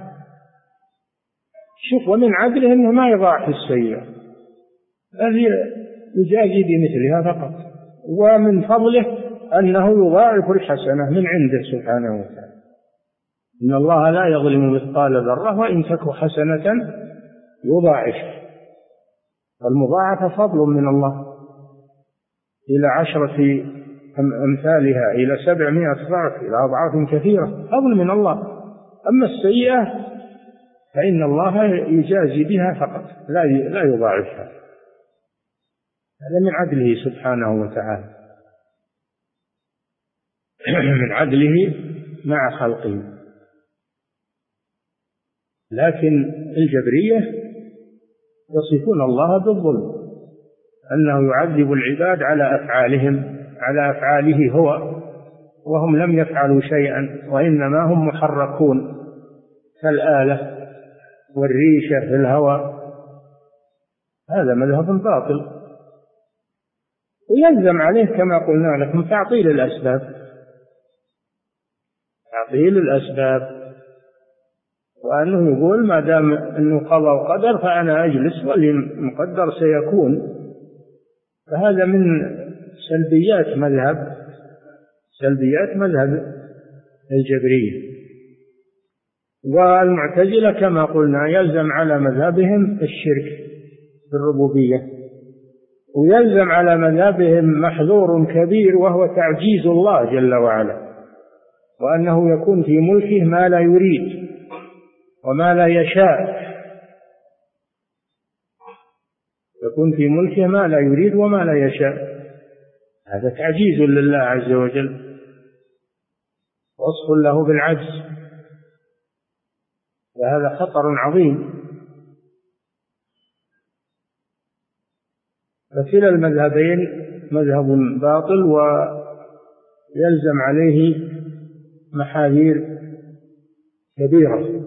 شوف، ومن عدله أنه ما يضاعف السيئة، الذي يجازي بمثلها فقط، ومن فضله أنه يضاعف الحسنة من عنده سبحانه وتعالى. إن الله لا يظلم مثقال ذرة وإن تك حسنة يضاعف، والمضاعفة فضل من الله إلى عشرة أمثالها إلى سبعمائة ضعف إلى أضعاف كثيرة، فضل من الله. أما السيئة فإن الله يجازي بها فقط، لا لا يضاعفها، هذا من عدله سبحانه وتعالى، من عدله مع خلقه. لكن الجبرية يصفون الله بالظلم، أنه يعذب العباد على أفعالهم، على أفعاله هو، وهم لم يفعلوا شيئا، وإنما هم محركون كالآلة والريشة في الهواء. هذا مذهب باطل، ويلزم عليه كما قلنا لكم تعطيل الأسباب، تعطيل الأسباب، وأنه يقول ما دام أنه قضى وقدر فأنا أجلس والمقدر سيكون. فهذا من سلبيات مذهب سلبيات مذهب الجبرية. والمعتزلة كما قلنا يلزم على مذهبهم الشرك في الربوبية، ويلزم على مذهبهم محذور كبير وهو تعجيز الله جل وعلا، وأنه يكون في ملكه ما لا يريد وما لا يشاء، يكون في ملكه ما لا يريد وما لا يشاء، هذا تعجيز لله عز وجل، وصف له بالعجز، وهذا خطر عظيم. فكلا المذهبين مذهب باطل ويلزم عليه محاذير كبيرة.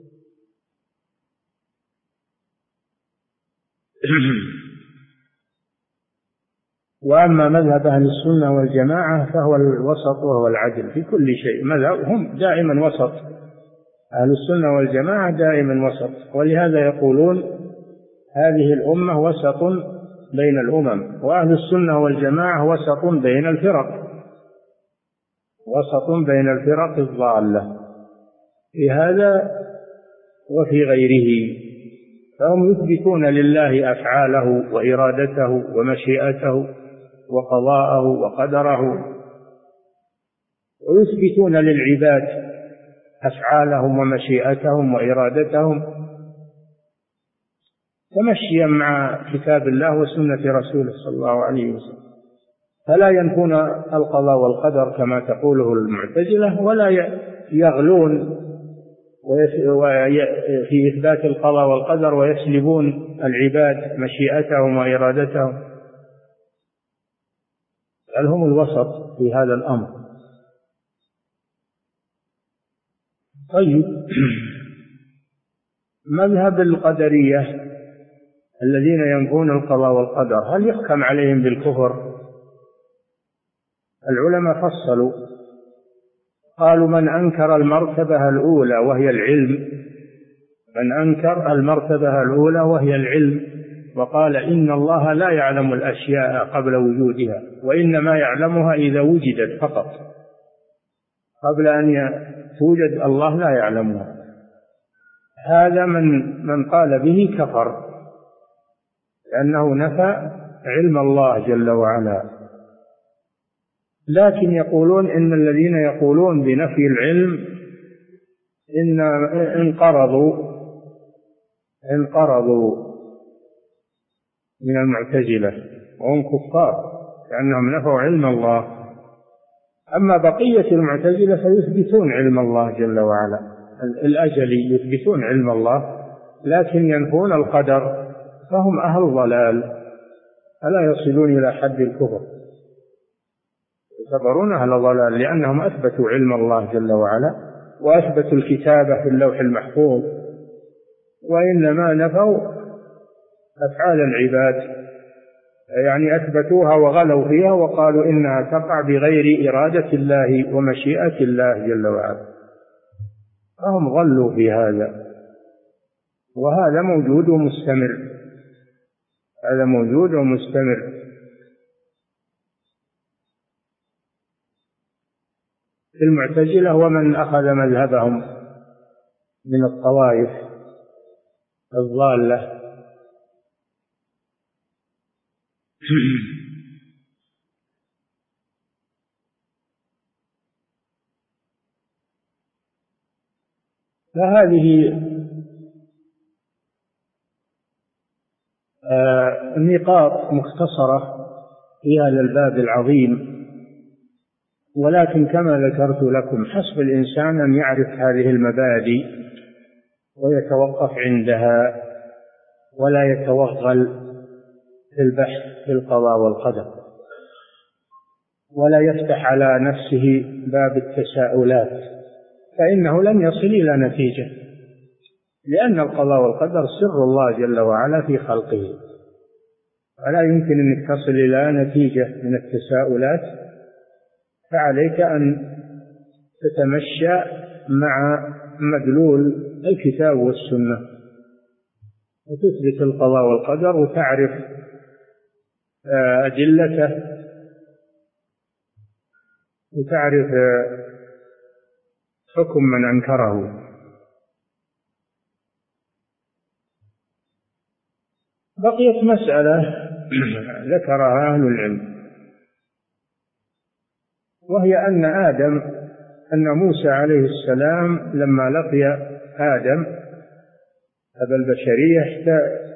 وأما مذهب أهل السنة والجماعة فهو الوسط وهو العدل في كل شيء، مذهبهم دائما وسط، أهل السنة والجماعة دائما وسط، ولهذا يقولون هذه الأمة وسط بين الأمم، وأهل السنة والجماعة وسط بين الفرق، وسط بين الفرق الضالة في هذا وفي غيره. فهم يثبتون لله أفعاله وإرادته ومشيئته وقضاءه وقدره، ويثبتون للعباد أفعالهم ومشيئتهم وإرادتهم تمشيا مع كتاب الله وسنة رسوله صلى الله عليه وسلم، فلا ينفون القضاء والقدر كما تقوله المعتزلة، ولا يغلون في إثبات القضاء والقدر ويسلبون العباد مشيئتهم وإرادتهم، بل هم الوسط في هذا الأمر. طيب، مذهب القدرية الذين ينفون القضاء والقدر هل يحكم عليهم بالكفر؟ العلماء فصلوا، قالوا من أنكر المرتبة الأولى وهي العلم، من أنكر المرتبة الأولى وهي العلم وقال إن الله لا يعلم الأشياء قبل وجودها، وإنما يعلمها إذا وجدت فقط، قبل أن توجد الله لا يعلمها، هذا من من قال به كفر، لأنه نفى علم الله جل وعلا. لكن يقولون إن الذين يقولون بنفي العلم إن انقرضوا انقرضوا من المعتزلة وهم كفار لأنهم نفوا علم الله. أما بقية المعتزلة فيثبتون علم الله جل وعلا الأزلي، يثبتون علم الله لكن ينفون القدر، فهم أهل ضلال ألا يصلون إلى حد الكفر، يعتبرون أهل ضلال لأنهم أثبتوا علم الله جل وعلا وأثبتوا الكتابة في اللوح المحفوظ، وإنما نفوا أفعال العباد، يعني أثبتوها وغلوا فيها وقالوا إنها تقع بغير إرادة الله ومشيئة الله جل وعلا، فهم ضلوا في هذا، وهذا موجود ومستمر، هذا موجود ومستمر. في المعتزلة ومن أخذ مذهبهم من الطوائف الضالة. فهذه آه نقاط مختصرة في هذا الباب العظيم، ولكن كما ذكرت لكم حسب الإنسان أن يعرف هذه المبادئ ويتوقف عندها ولا يتوغل في البحث في القضاء والقدر، ولا يفتح على نفسه باب التساؤلات، فإنه لن يصل إلى نتيجة، لأن القضاء والقدر سر الله جل وعلا في خلقه، ولا يمكن أن تصل إلى نتيجة من التساؤلات. فعليك أن تتمشى مع مدلول الكتاب والسنة وتثبت القضاء والقدر وتعرف أدلته وتعرف حكم من أنكره. بقيت مسألة ذكرها أهل العلم، وهي أن آدم أن موسى عليه السلام لما لقي آدم أبا البشرية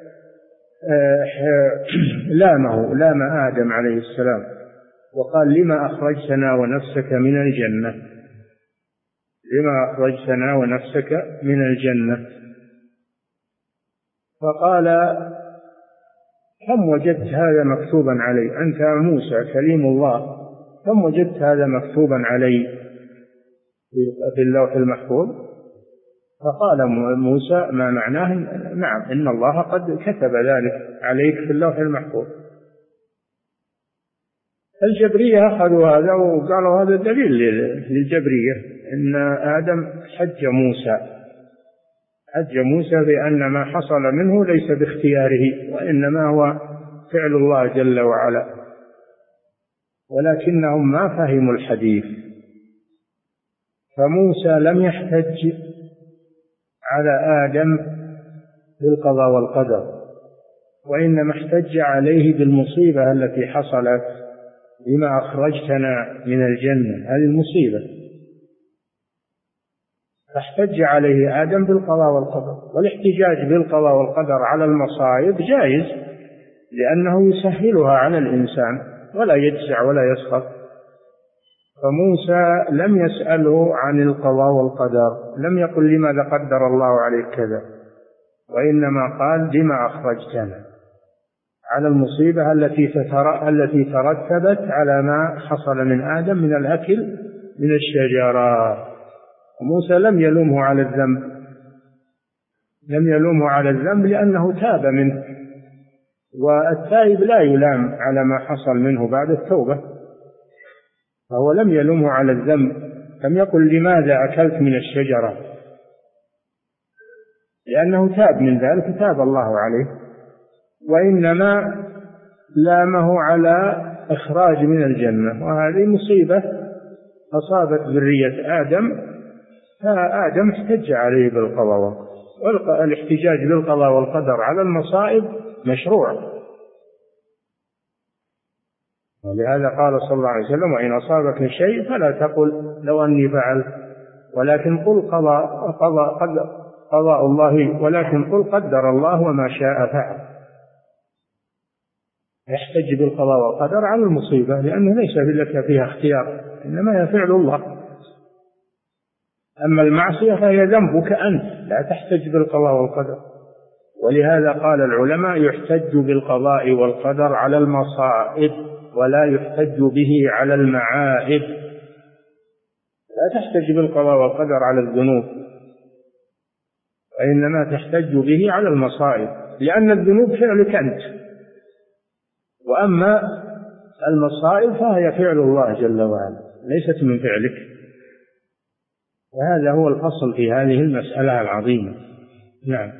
لامه لام آدم عليه السلام وقال لما أخرجتنا ونفسك من الجنة، لما أخرجتنا ونفسك من الجنة. فقال كم وجدت هذا مكتوبا علي، أنت موسى كليم الله، كم وجدت هذا مكتوبا علي في اللوح المحفوظ؟ فقال موسى ما معناه نعم إن الله قد كتب ذلك عليك في اللوح المحفوظ. الجبرية أخذوا هذا وقالوا هذا دليل للجبرية إن آدم حج موسى، حج موسى بأن ما حصل منه ليس باختياره وإنما هو فعل الله جل وعلا، ولكنهم ما فهموا الحديث. فموسى لم يحتج على آدم بالقضاء والقدر، وإنما احتج عليه بالمصيبة التي حصلت بما أخرجتنا من الجنة، هذه المصيبة، فاحتج عليه آدم بالقضاء والقدر. والاحتجاج بالقضاء والقدر على المصائب جائز، لأنه يسهلها على الإنسان ولا يجزع ولا يسخط. فموسى لم يسأله عن القضاء والقدر، لم يقل لماذا قدر الله عليك كذا، وإنما قال لما أخرجتنا، على المصيبة التي التي ترتبت على ما حصل من آدم من الأكل من الشجرة. موسى لم يلومه على الذنب، لم يلومه على الذنب لأنه تاب منه، والتائب لا يلام على ما حصل منه بعد التوبة، فهو لم يلومه على الذنب، لم يقل لماذا أكلت من الشجرة، لأنه تاب من ذلك، تاب الله عليه، وإنما لامه على إخراج من الجنة، وهذه مصيبة أصابت ذرية آدم، فآدم احتج عليه بالقضاء. والاحتجاج بالقضاء والقدر على المصائب مشروع، ولهذا قال صلى الله عليه وسلم: وإن أصابك شيء فلا تقل لو أني فعلت، ولكن قل قضاء, قضاء, قضاء الله، ولكن قل قدر الله وما شاء فعل. يحتج بالقضاء والقدر على المصيبة، لأنه ليس لك فيها اختيار، إنما هي فعل الله. أما المعصية فهي ذنبك أنت، لا تحتج بالقضاء والقدر. ولهذا قال العلماء: يحتج بالقضاء والقدر على المصائب، ولا يحتج به على المعائب. لا تحتج بالقضاء والقدر على الذنوب، وإنما تحتج به على المصائب، لأن الذنوب فعلك أنت، وأما المصائب فهي فعل الله جل وعلا، ليست من فعلك. وهذا هو الفصل في هذه المسألة العظيمة. نعم.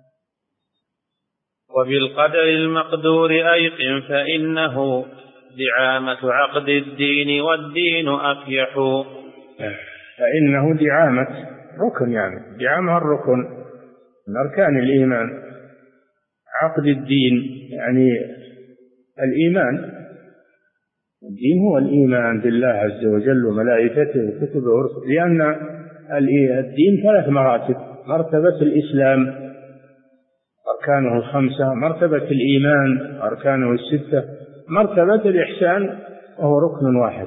وبالقدر المقدور أيقن فإنه دعامة عقد الدين، والدين أفيح. فإنه دعامة ركن، يعني دعامة الركن من أركان الإيمان. عقد الدين يعني الإيمان، الدين هو الإيمان بالله عز وجل وملائكته وكتبه ورسله، لأن الدين ثلاث مراتب: مرتبة الإسلام أركانه الخمسة، مرتبة الإيمان أركانه الستة، مرتبة الإحسان وهو ركن واحد.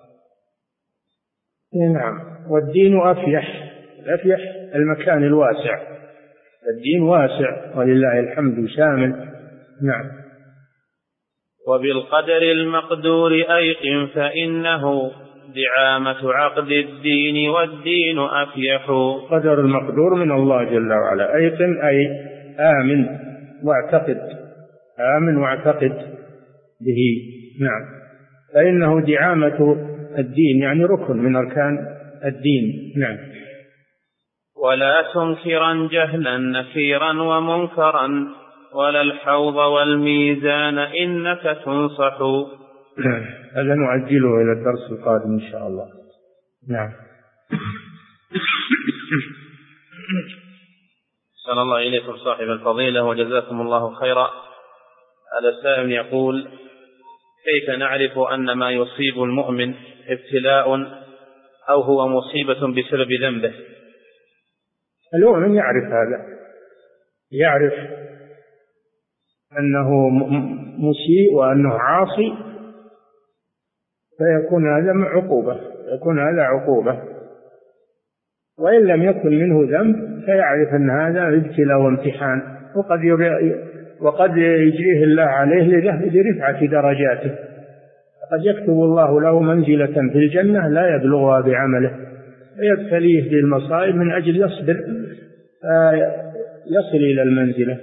نعم. والدين أفيح، الأفيح المكان الواسع، الدين واسع ولله الحمد شامل. نعم. وبالقدر المقدور أيقن فإنه دعامة عقد الدين، والدين أفيح. قدر المقدور من الله جل وعلا. أيقن أي آمن واعتقد، آمن واعتقد به. نعم. فإنه دعامة الدين يعني ركن من أركان الدين. نعم. ولا تنكرا جهلا نكيرا ومنكرا، ولا الحوض والميزان إنك تنصح. هذا نعجله إلى الدرس القادم إن شاء الله. نعم. صلى الله إليكم صاحب الفضيلة وجزاكم الله خيرا. هذا السائل يقول: كيف نعرف أن ما يصيب المؤمن ابتلاء أو هو مصيبة بسبب ذنبه؟ المؤمن يعرف هذا، يعرف أنه مسيء وأنه عاصي، فيكون هذا عقوبة، يكون هذا عقوبة. وإن لم يكن منه ذنب فيعرف أن هذا ابتلاء وامتحان، وقد وقد يجريه الله عليه لرفعة درجاته. قد يكتب الله له منزلة في الجنة لا يبلغها بعمله، فيبتليه بالمصائب من أجل يصبر يصل إلى المنزلة.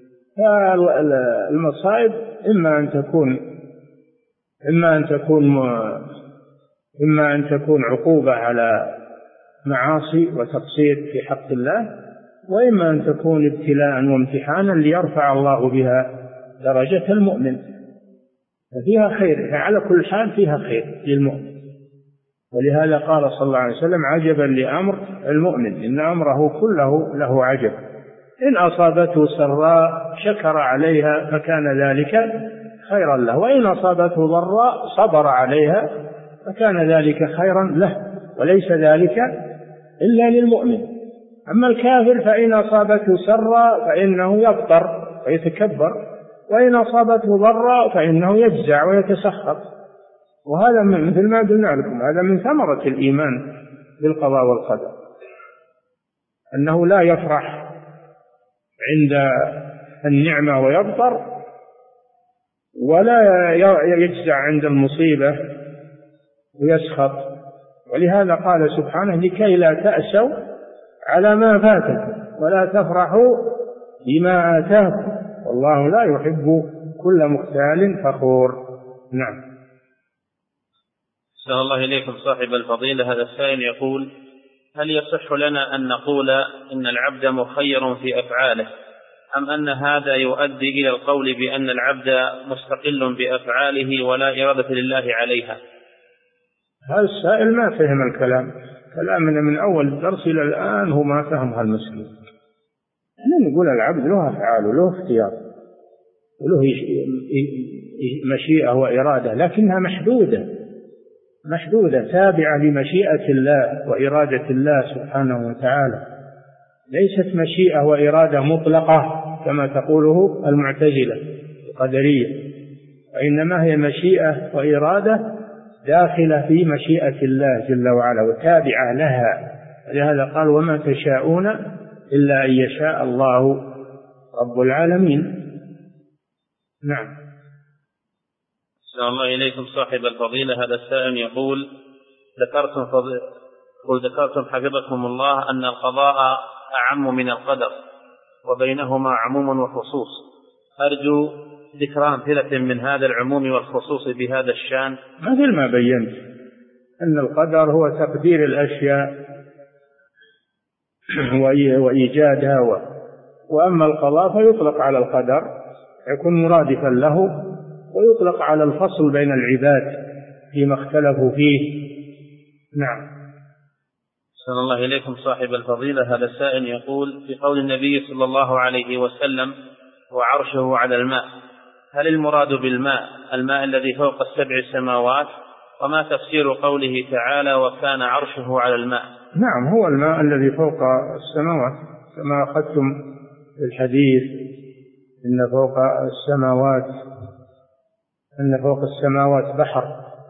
فالمصائب إما أن تكون إما أن تكون إما أن تكون عقوبة على معاصي وتقصير في حق الله، وإما أن تكون ابتلاء وامتحانا ليرفع الله بها درجة المؤمن، ففيها خير، على كل حال فيها خير للمؤمن. ولهذا قال صلى الله عليه وسلم: عجبا لأمر المؤمن إن أمره كله له عجب، إن أصابته سراء شكر عليها فكان ذلك خيرا له، وإن أصابته ضراء صبر عليها فكان ذلك خيرا له، وليس ذلك إلا للمؤمن. أما الكافر فإن أصابته سراء فإنه يبطر ويتكبر، وإن أصابته ضراء فإنه يجزع ويتسخط. وهذا مثل ما قلنا لكم، هذا من ثمرة الإيمان بالقضاء والقدر، أنه لا يفرح عند النعمة ويبطر، ولا يجزع عند المصيبة ويسخط. ولهذا قال سبحانه: لكي لا تأسوا على ما فاتكم ولا تفرحوا بما آتاكم والله لا يحب كل مختال فخور. نعم. أحسن الله إليكم صاحب الفضيلة. هذا السائل يقول: هل يصح لنا أن نقول إن العبد مخير في أفعاله، أم أن هذا يؤدي إلى القول بأن العبد مستقل بأفعاله ولا إرادة لله عليها؟ هذا السائل ما فهم الكلام، كلامنا من أول الدرس إلى الآن هو ما فهم هالمسألة. أنا نقول العبد له أفعال وله اختيار وله مشيئة وإرادة، لكنها محدودة محدودة تابعة لمشيئة الله وإرادة الله سبحانه وتعالى، ليست مشيئة وإرادة مطلقة كما تقوله المعتزلة القدرية، وإنما هي مشيئة وإرادة داخلة في مشيئة الله جل وعلا وتابعة لها. لهذا قال: وما تشاءون إلا أن يشاء الله رب العالمين. نعم. أحسن الله إليكم صاحب الفضيلة. هذا السائل يقول: ذكرتم فضل... ذكرتم حفظكم الله أن القضاء أعم من القدر وبينهما عموم وخصوص، أرجو ذكر أمثلة من هذا العموم والخصوص بهذا الشان. مثل ما بينت أن القدر هو تقدير الأشياء وإيجادها، وأما القضاء فيطلق على القدر يكون مرادفا له، ويطلق على الفصل بين العباد فيما اختلفوا فيه. نعم. أحسن الله إليكم صاحب الفضيلة. هذا السائل يقول: في قول النبي صلى الله عليه وسلم: وعرشه على الماء، هل المراد بالماء الماء الذي فوق السبع السماوات؟ وما تفسير قوله تعالى: وكان عرشه على الماء؟ نعم، هو الماء الذي فوق السماوات، كما أخذتم في الحديث إن فوق السماوات أن فوق السماوات بحر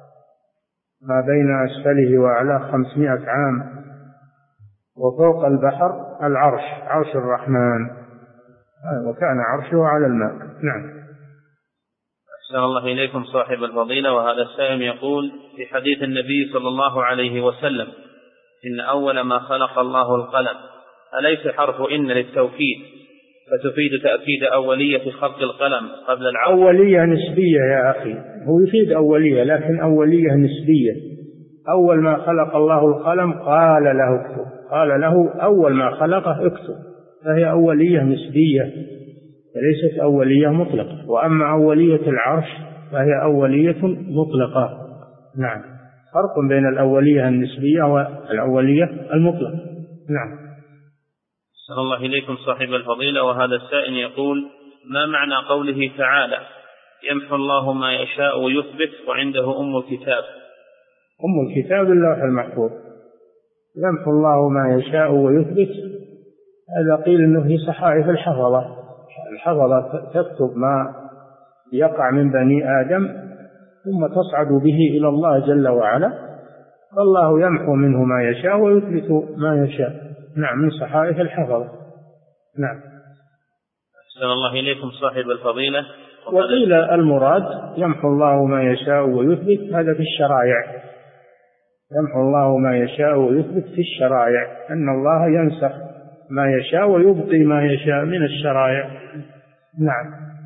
ما بين أسفله وأعلاه خمسمائة عام، وفوق البحر العرش، عرش الرحمن، وكان عرشه على الماء. نعم. أحسن الله إليكم صاحب الفضيلة. وهذا السائل يقول: في حديث النبي صلى الله عليه وسلم: إن أول ما خلق الله القلم، أليس حرف إن للتوكيد فتفيد تأكيد أولية خلق القلم قبل العرش؟ أولية نسبية يا أخي، هو يفيد أولية لكن أولية نسبية. أول ما خلق الله القلم قال له اكتب، قال له أول ما خلقه اكتب، فهي أولية نسبية وليست أولية مطلقة. وأما أولية العرش فهي أولية مطلقة. نعم، فرق بين الأولية النسبية والأولية المطلقة. نعم. أحسن الله إليكم صاحب الفضيلة. وهذا السائل يقول: ما معنى قوله تعالى: يمحو الله ما يشاء ويثبت وعنده أم الكتاب؟ أم الكتاب اللوح المحفوظ. يمحو الله ما يشاء ويثبت، هذا قيل أنه في صحائف الحفظة، الحفظة تكتب ما يقع من بني آدم ثم تصعد به إلى الله جل وعلا، فالله يمحو منه ما يشاء ويثبت ما يشاء. نعم، من صحائف الحفظة. نعم. أحسن الله إليكم صاحب الفضيلة. وقيل المراد يمحو الله ما يشاء ويثبت، هذا في الشرائع، يمحو الله ما يشاء ويثبت في الشرائع، أن الله ينسخ ما يشاء ويبقي ما يشاء من الشرائع. نعم.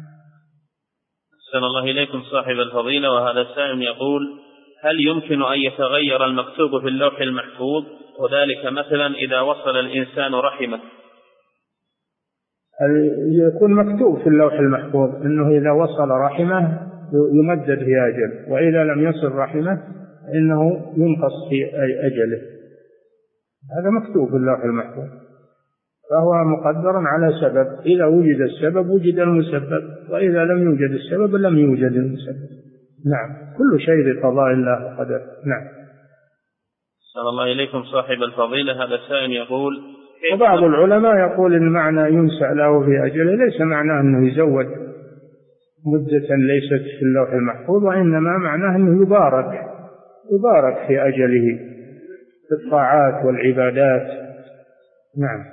أحسن الله إليكم صاحب الفضيلة. وهذا السائل يقول: هل يمكن أن يتغير المكتوب في اللوح المحفوظ، وذلك مثلا إذا وصل الإنسان رحمه؟ يكون مكتوب في اللوح المحفوظ أنه إذا وصل رحمه يمدد في أجل، وإذا لم يصل رحمه إنه ينقص في أجله. هذا مكتوب في اللوح المحفوظ، فهو مقدر على سبب. إذا وجد السبب وجد المسبب، وإذا لم يوجد السبب لم يوجد المسبب. نعم، كل شيء بقضاء الله وقدره. نعم. صلى الله إليكم صاحب الفضيلة. هذا سائل يقول: وبعض العلماء يقول المعنى ينسأ له في أجله، ليس معناه أنه يزود مدة ليست في اللوح المحفوظ، وإنما معناه أنه يبارك يبارك في أجله في الطاعات والعبادات. نعم.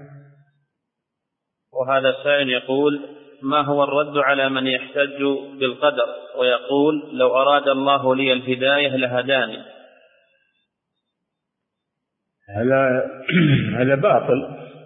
وهذا سائل يقول: ما هو الرد على من يحتج بالقدر ويقول لو أراد الله لي الهداية لهداني؟ هذا هذا باطل.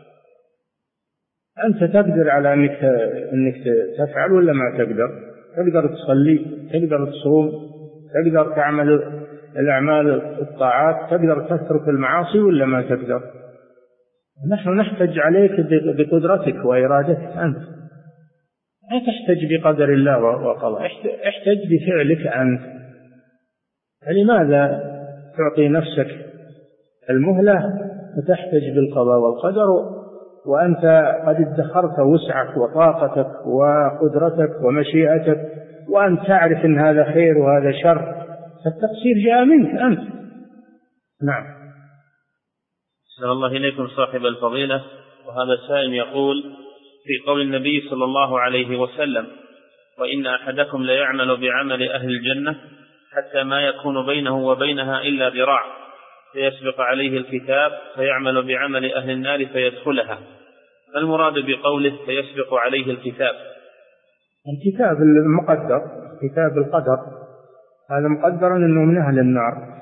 أنت تقدر على أنك أنك تفعل ولا ما تقدر؟ تقدر تصلي، تقدر تصوم، تقدر تعمل الأعمال الطاعات، تقدر تترك المعاصي ولا ما تقدر؟ نحن نحتج عليك بقدرتك وإرادتك أنت، لا تحتج بقدر الله وقضاء، احتج بفعلك أنت. فلماذا تعطي نفسك المهلة وتحتج بالقضاء والقدر وأنت قد ادخرت وسعك وطاقتك وقدرتك ومشيئتك، وأنت تعرف أن هذا خير وهذا شر، فالتقصير جاء منك أنت. نعم. صلى الله إليكم صاحب الفضيلة. وهذا سائل يقول: في قول النبي صلى الله عليه وسلم: وإن أحدكم ليعمل بعمل أهل الجنة حتى ما يكون بينه وبينها إلا ذراع فيسبق عليه الكتاب فيعمل بعمل أهل النار فيدخلها، ما المراد بقوله فيسبق عليه الكتاب؟ الكتاب المقدر، كتاب القدر، هذا مقدر أنه من أهل النار،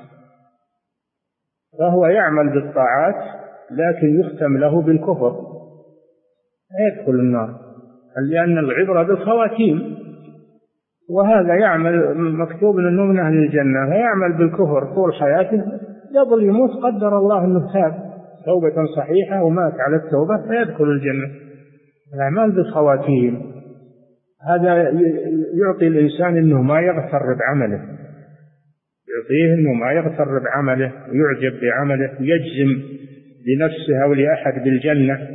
فهو يعمل بالطاعات لكن يختم له بالكفر يدخل النار، لأن العبرة بالخواتيم، وهذا يعمل مكتوب أنه من أهل الجنة فيعمل بالكفر طول حياته، يظل يموت قدر الله أنه تاب توبة صحيحة ومات على التوبة فيدخل الجنة. الأعمال بالخواتيم هذا يعطي الإنسان أنه ما يغتر بعمله، يعطيه أنه ما يغتر بعمله ويعجب بعمله ويجزم لنفسه أو لأحد بالجنة.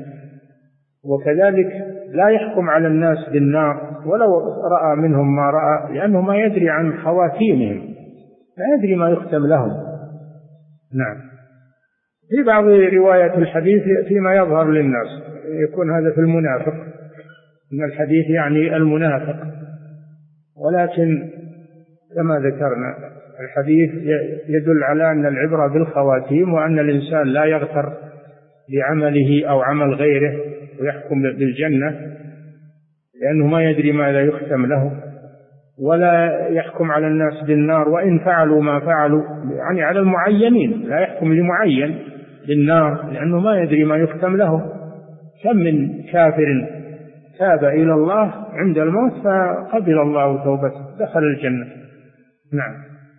وكذلك لا يحكم على الناس بالنار ولو رأى منهم ما رأى، لأنه ما يدري عن خواتيمهم، لا يدري ما يختم لهم. نعم. في بعض روايات الحديث فيما يظهر للناس يكون هذا في المنافق، إن الحديث يعني المنافق، ولكن كما ذكرنا الحديث يدل على أن العبرة بالخواتيم، وأن الإنسان لا يغتر بعمله أو عمل غيره ويحكم بالجنة، لأنه ما يدري ماذا يختم له، ولا يحكم على الناس بالنار وإن فعلوا ما فعلوا، يعني على المعينين، لا يحكم لمعين بالنار لأنه ما يدري ما يختم له. كم من كافر تاب إلى الله عند الموت فقبل الله توبته دخل الجنة. نعم.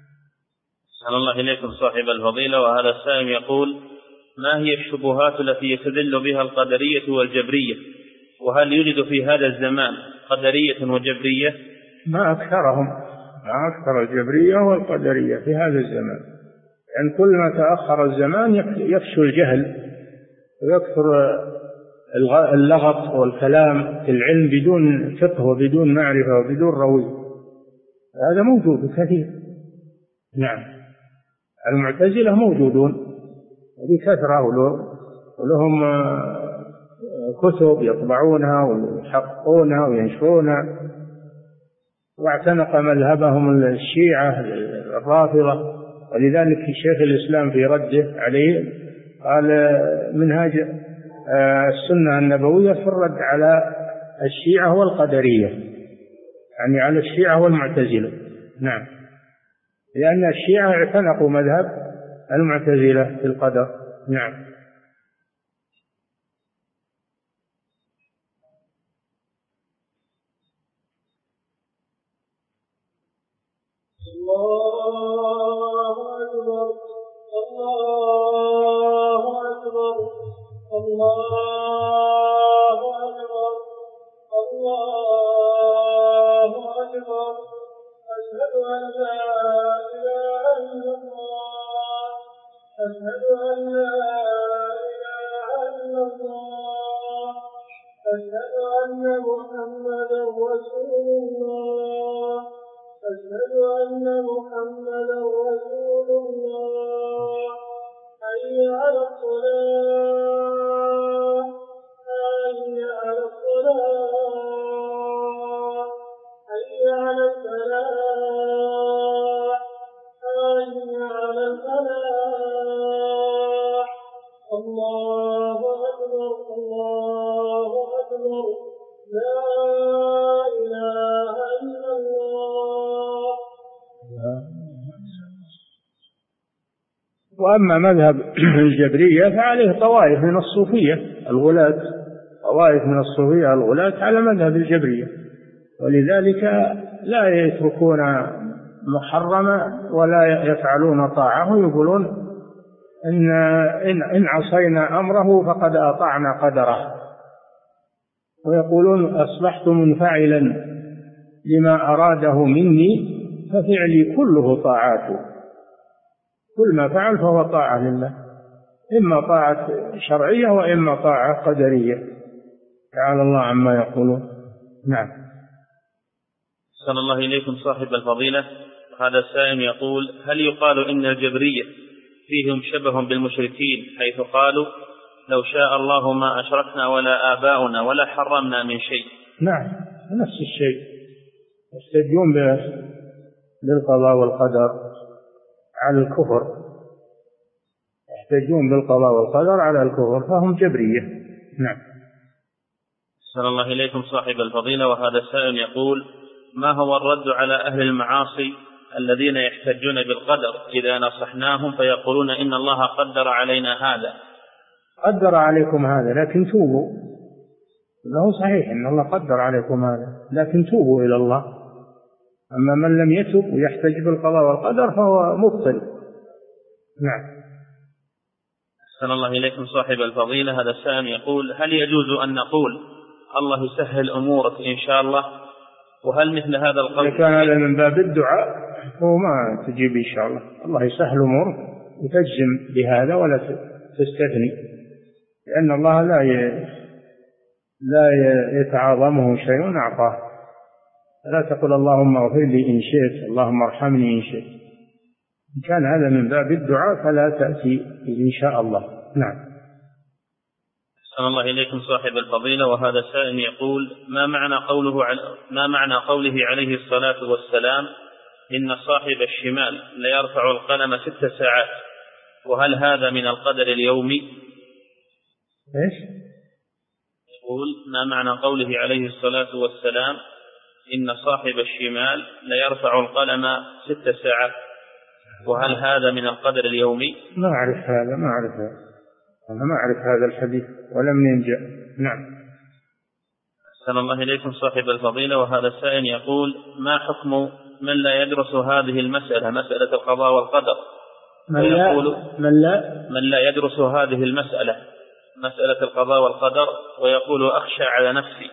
صلى الله إليكم صاحب الفضيلة. وهذا السائل يقول: ما هي الشبهات التي يستدل بها القدرية والجبرية؟ وهل يوجد في هذا الزمان قدرية وجبرية؟ ما أكثرهم، ما أكثر الجبرية والقدرية في هذا الزمان، لأن يعني كل ما تأخر الزمان يفشو الجهل ويكثر اللغط والكلام في العلم بدون فقه وبدون معرفة وبدون روي، هذا موجود كثير. نعم. المعتزلة موجودون بكثرة ولهم كتب يطبعونها ويحققونها وينشرونها، واعتنق مذهبهم الشيعة الرافضة، ولذلك شيخ الإسلام في رده عليه قال منهاج السنة النبوية في الرد على الشيعة والقدرية، يعني على الشيعة والمعتزلة. نعم. لأن الشيعة اعتنقوا مذهب المعتزلة في القدر. نعم. الله أكبر الله أكبر الله أكبر أشهد أن لا إله إلا الله أشهد أن محمدا رسول الله أشهد أن محمدا رسول الله حي على الصلاة حي على الصلاة حي على الفلاح حي على الفلاح الله أكبر الله أكبر لا إله إلا الله. وأما مذهب الجبرية فعليه طوائف من الصوفية الغلاة طوائف من الصوفية الغلاة على مذهب الجبرية، ولذلك لا يتركون محرما ولا يفعلون طاعة ويقولون إن, إن, إن عصينا أمره فقد أطعنا قدره، ويقولون أصبحت منفعلا لما أراده مني ففعلي كله طاعاته، كل ما فعل فهو طاعة لله، إما طاعة شرعية وإما طاعة قدرية، تعالى الله عما يقولون. نعم. أحسن الله إليكم صاحب الفضيلة. هذا السائل يقول: هل يقال إن الجبرية فيهم شبه بالمشركين حيث قالوا لو شاء الله ما أشركنا ولا آباؤنا ولا حرمنا من شيء؟ نعم، نفس الشيء، يستدلون بالقضاء والقدر على الكفر، يحتجون بالقضاء والقدر على الكفر، فهم جبرية. نعم. أحسن الله إليكم صاحب الفضيلة. وهذا السائل يقول: ما هو الرد على أهل المعاصي الذين يحتجون بالقدر إذا نصحناهم فيقولون إن الله قدر علينا هذا؟ قدر عليكم هذا لكن توبوا، إنه صحيح إن الله قدر عليكم هذا لكن توبوا إلى الله، أما من لم يتب ويحتج بالقضاء والقدر فهو مبطل. نعم. أحسن الله إليكم صاحب الفضيلة. هذا السائل يقول: هل يجوز أن نقول الله يسهل أمورك إن شاء الله؟ وهل مثل هذا القول إذا كان هذا من باب الدعاء هو ما تجيب إن شاء الله، الله يسهل أمورك وتجزم بهذا ولا تستثني، لأن الله لا ي... لا يتعاظمه شيء أعطاه، لا تقول اللهم اغفر لي إن شئت، اللهم ارحمني إن شئت، إن كان هذا من باب الدعاء فلا تأتي إن شاء الله. نعم. أحسن الله إليكم صاحب الفضيلة. وهذا سائل يقول: ما معنى قوله على ما معنى قوله عليه الصلاة والسلام إن صاحب الشمال ليرفع القلم ست ساعات، وهل هذا من القدر اليومي؟ إيش؟ يقول: ما معنى قوله عليه الصلاة والسلام إن صاحب الشمال ليرفع القلم ست ساعات، وهل هذا من القدر اليومي؟ ما أعرف هذا، ما أعرف هذا، أنا ما أعرف هذا الحديث ولا منين جاء. نعم. أحسن الله إليكم صاحب الفضيلة. وهذا السائل يقول: ما حكم من لا يدرس هذه المسألة، مسألة القضاء والقدر، من لا من لا من لا يدرس هذه المسألة، مسألة القضاء والقدر، ويقول أخشى على نفسي؟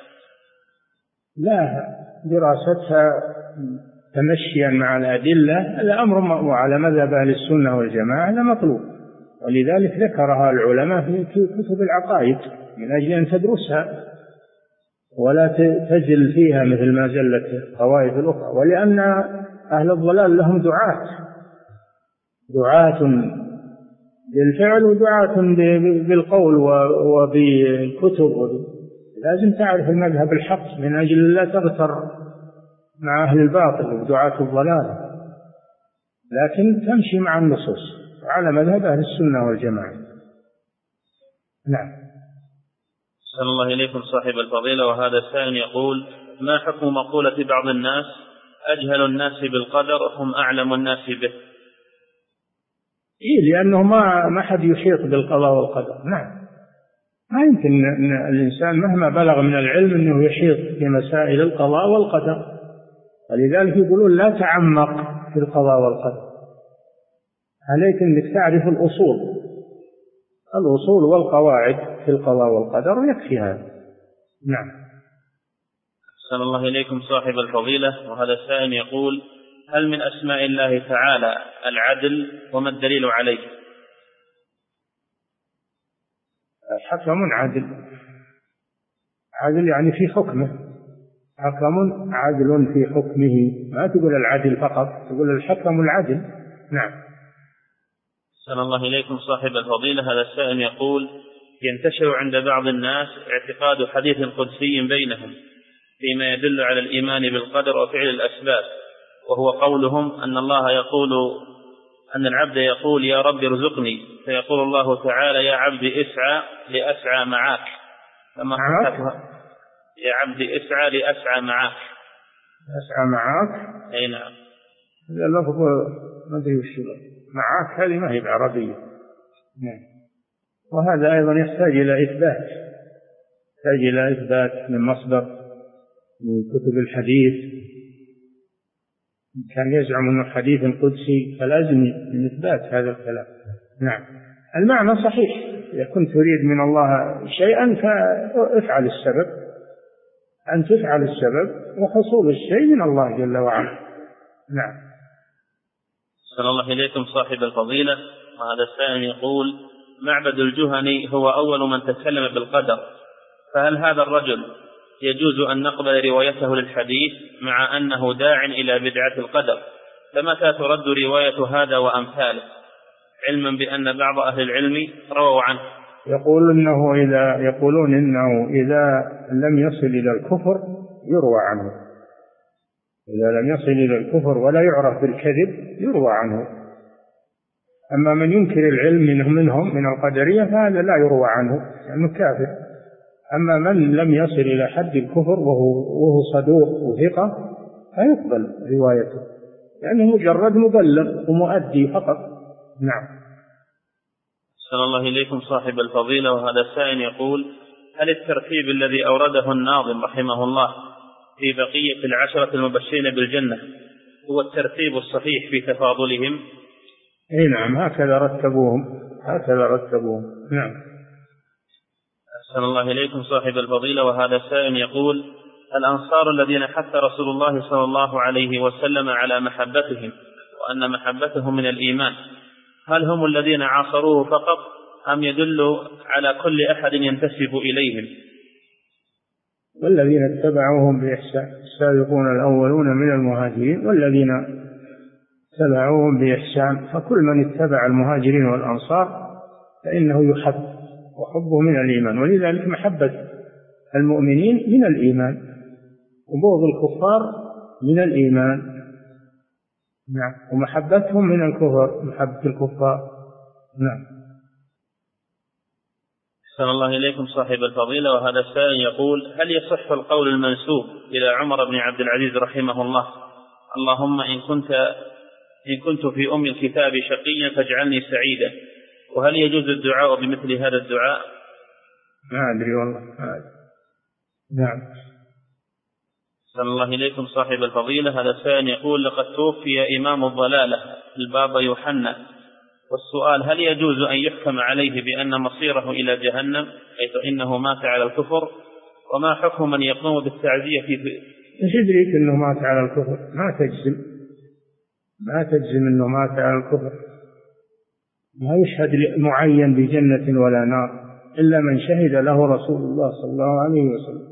لا، دراستها تمشيا مع الأدلة الأمر وعلى مذهب أهل السنة والجماعة هذا مطلوب، ولذلك ذكرها العلماء في كتب العقائد من أجل أن تدرسها ولا تزل فيها مثل ما زلت الطوائف الأخرى، ولأن أهل الضلال لهم دعاة دعاة بالفعل ودعاة بالقول وبالكتب، لازم تعرف المذهب الحق من أجل لا تغتر مع أهل الباطل ودعاة الضلال، لكن تمشي مع النصوص على مذهب أهل السنة والجماعة. نعم. صلى الله إليكم صاحب الفضيلة. وهذا السائل يقول: ما حكم مقولة بعض الناس أجهل الناس بالقدر هم أعلم الناس به؟ إيه، لأنه ما ما حد يحيط بالقضاء والقدر. نعم، ما يمكن أن الإنسان مهما بلغ من العلم أنه يحيط بمسائل القضاء والقدر، ولذلك يقولون لا تعمق في القضاء والقدر، عليك أنك تعرف الأصول الأصول والقواعد في القضاء والقدر ويكفي هذا. نعم. أحسن الله إليكم صاحب الفضيلة. وهذا السائل يقول: هل من أسماء الله تعالى العدل، وما الدليل عليه؟ حكم عدل، عدل يعني في حكمه، حكم عدل في حكمه، ما تقول العدل فقط، تقول الحكم العدل. نعم. أحسن الله إليكم صاحب الفضيلة. هذا السائل يقول: ينتشر عند بعض الناس اعتقاد حديث قدسي بينهم فيما يدل على الإيمان بالقدر وفعل الأسباب، وهو قولهم أن الله يقول أن العبد يقول: يا رب ارزقني، فيقول الله تعالى: يا عبد اسعى لأسعى معك، فما حقيقتها؟ يا عبد اسعى لأسعى معك. أسعى معك؟ أي نعم. هذا اللفظ ما أدري وش معك، هذه ما هي بعربية. نعم. وهذا أيضا يحتاج إلى إثبات، يحتاج إلى إثبات من مصدر من كتب الحديث. كان يزعم أنه حديث قدسي فلازم من إثبات هذا الكلام. نعم. المعنى صحيح، إذا كنت تريد من الله شيئا فافعل السبب، أن تفعل السبب وحصول الشيء من الله جل وعلا. نعم. صلى الله إليكم صاحب الفضيلة. وهذا السائل يقول: معبد الجهني هو أول من تكلم بالقدر، فهل هذا الرجل يجوز أن نقبل روايته للحديث مع أنه داع إلى بدعة القدر؟ فمتى ترد رواية هذا وأمثاله، علما بأن بعض أهل العلم رووا عنه؟ يقول إنه إذا يقولون إنه إذا لم يصل إلى الكفر يروى عنه، إذا لم يصل إلى الكفر ولا يعرف بالكذب يروى عنه. أما من ينكر العلم منهم منهم من القدرية فهذا لا يروى عنه لأنه كافر. أما من لم يصل إلى حد الكفر وهو, وهو صدوق وثقة فيقبل روايته، لأنه مجرد مبلغ ومؤدي فقط. نعم. صلى الله إليكم صاحب الفضيلة. وهذا السائل يقول: هل الترتيب الذي أورده الناظم رحمه الله في بقية العشرة المبشرين بالجنة هو الترتيب الصحيح في تفاضلهم؟ اي نعم، هكذا رتبوهم، هكذا رتبوهم. نعم. أحسن الله إليكم صاحب الفضيلة. وهذا السائل يقول: الأنصار الذين حث رسول الله صلى الله عليه وسلم على محبتهم وأن محبتهم من الإيمان، هل هم الذين عاصروه فقط أم يدل على كل أحد ينتسب إليهم؟ والذين اتبعوهم بإحسان، السابقون الأولون من المهاجرين والذين اتبعوهم بإحسان، فكل من اتبع المهاجرين والأنصار فإنه يحب، وحبه من الإيمان، ولذلك محبة المؤمنين من الإيمان وبغض الكفار من الإيمان. نعم. ومحبتهم من الكفر، محبة الكفار. نعم. أحسن الله إليكم صاحب الفضيلة. وهذا السائل يقول: هل يصح القول المنسوب إلى عمر بن عبد العزيز رحمه الله: اللهم إن كنت إن كنت في أم الكتاب شقيا فاجعلني سعيدا، وهل يجوز الدعاء بمثل هذا الدعاء؟ ما أدري والله. نعم. أحسن الله إليكم صاحب الفضيلة. هذا السائل يقول: لقد توفي إمام الضلالة البابا يوحنا، والسؤال: هل يجوز أن يحكم عليه بأن مصيره إلى جهنم حيث إنه مات على الكفر؟ وما حكم من يقوم بالتعزية في إيش يدريك أنه مات على الكفر؟ ما تجزم، ما تجزم أنه مات على الكفر، ما يشهد معين بجنة ولا نار إلا من شهد له رسول الله صلى الله عليه وسلم.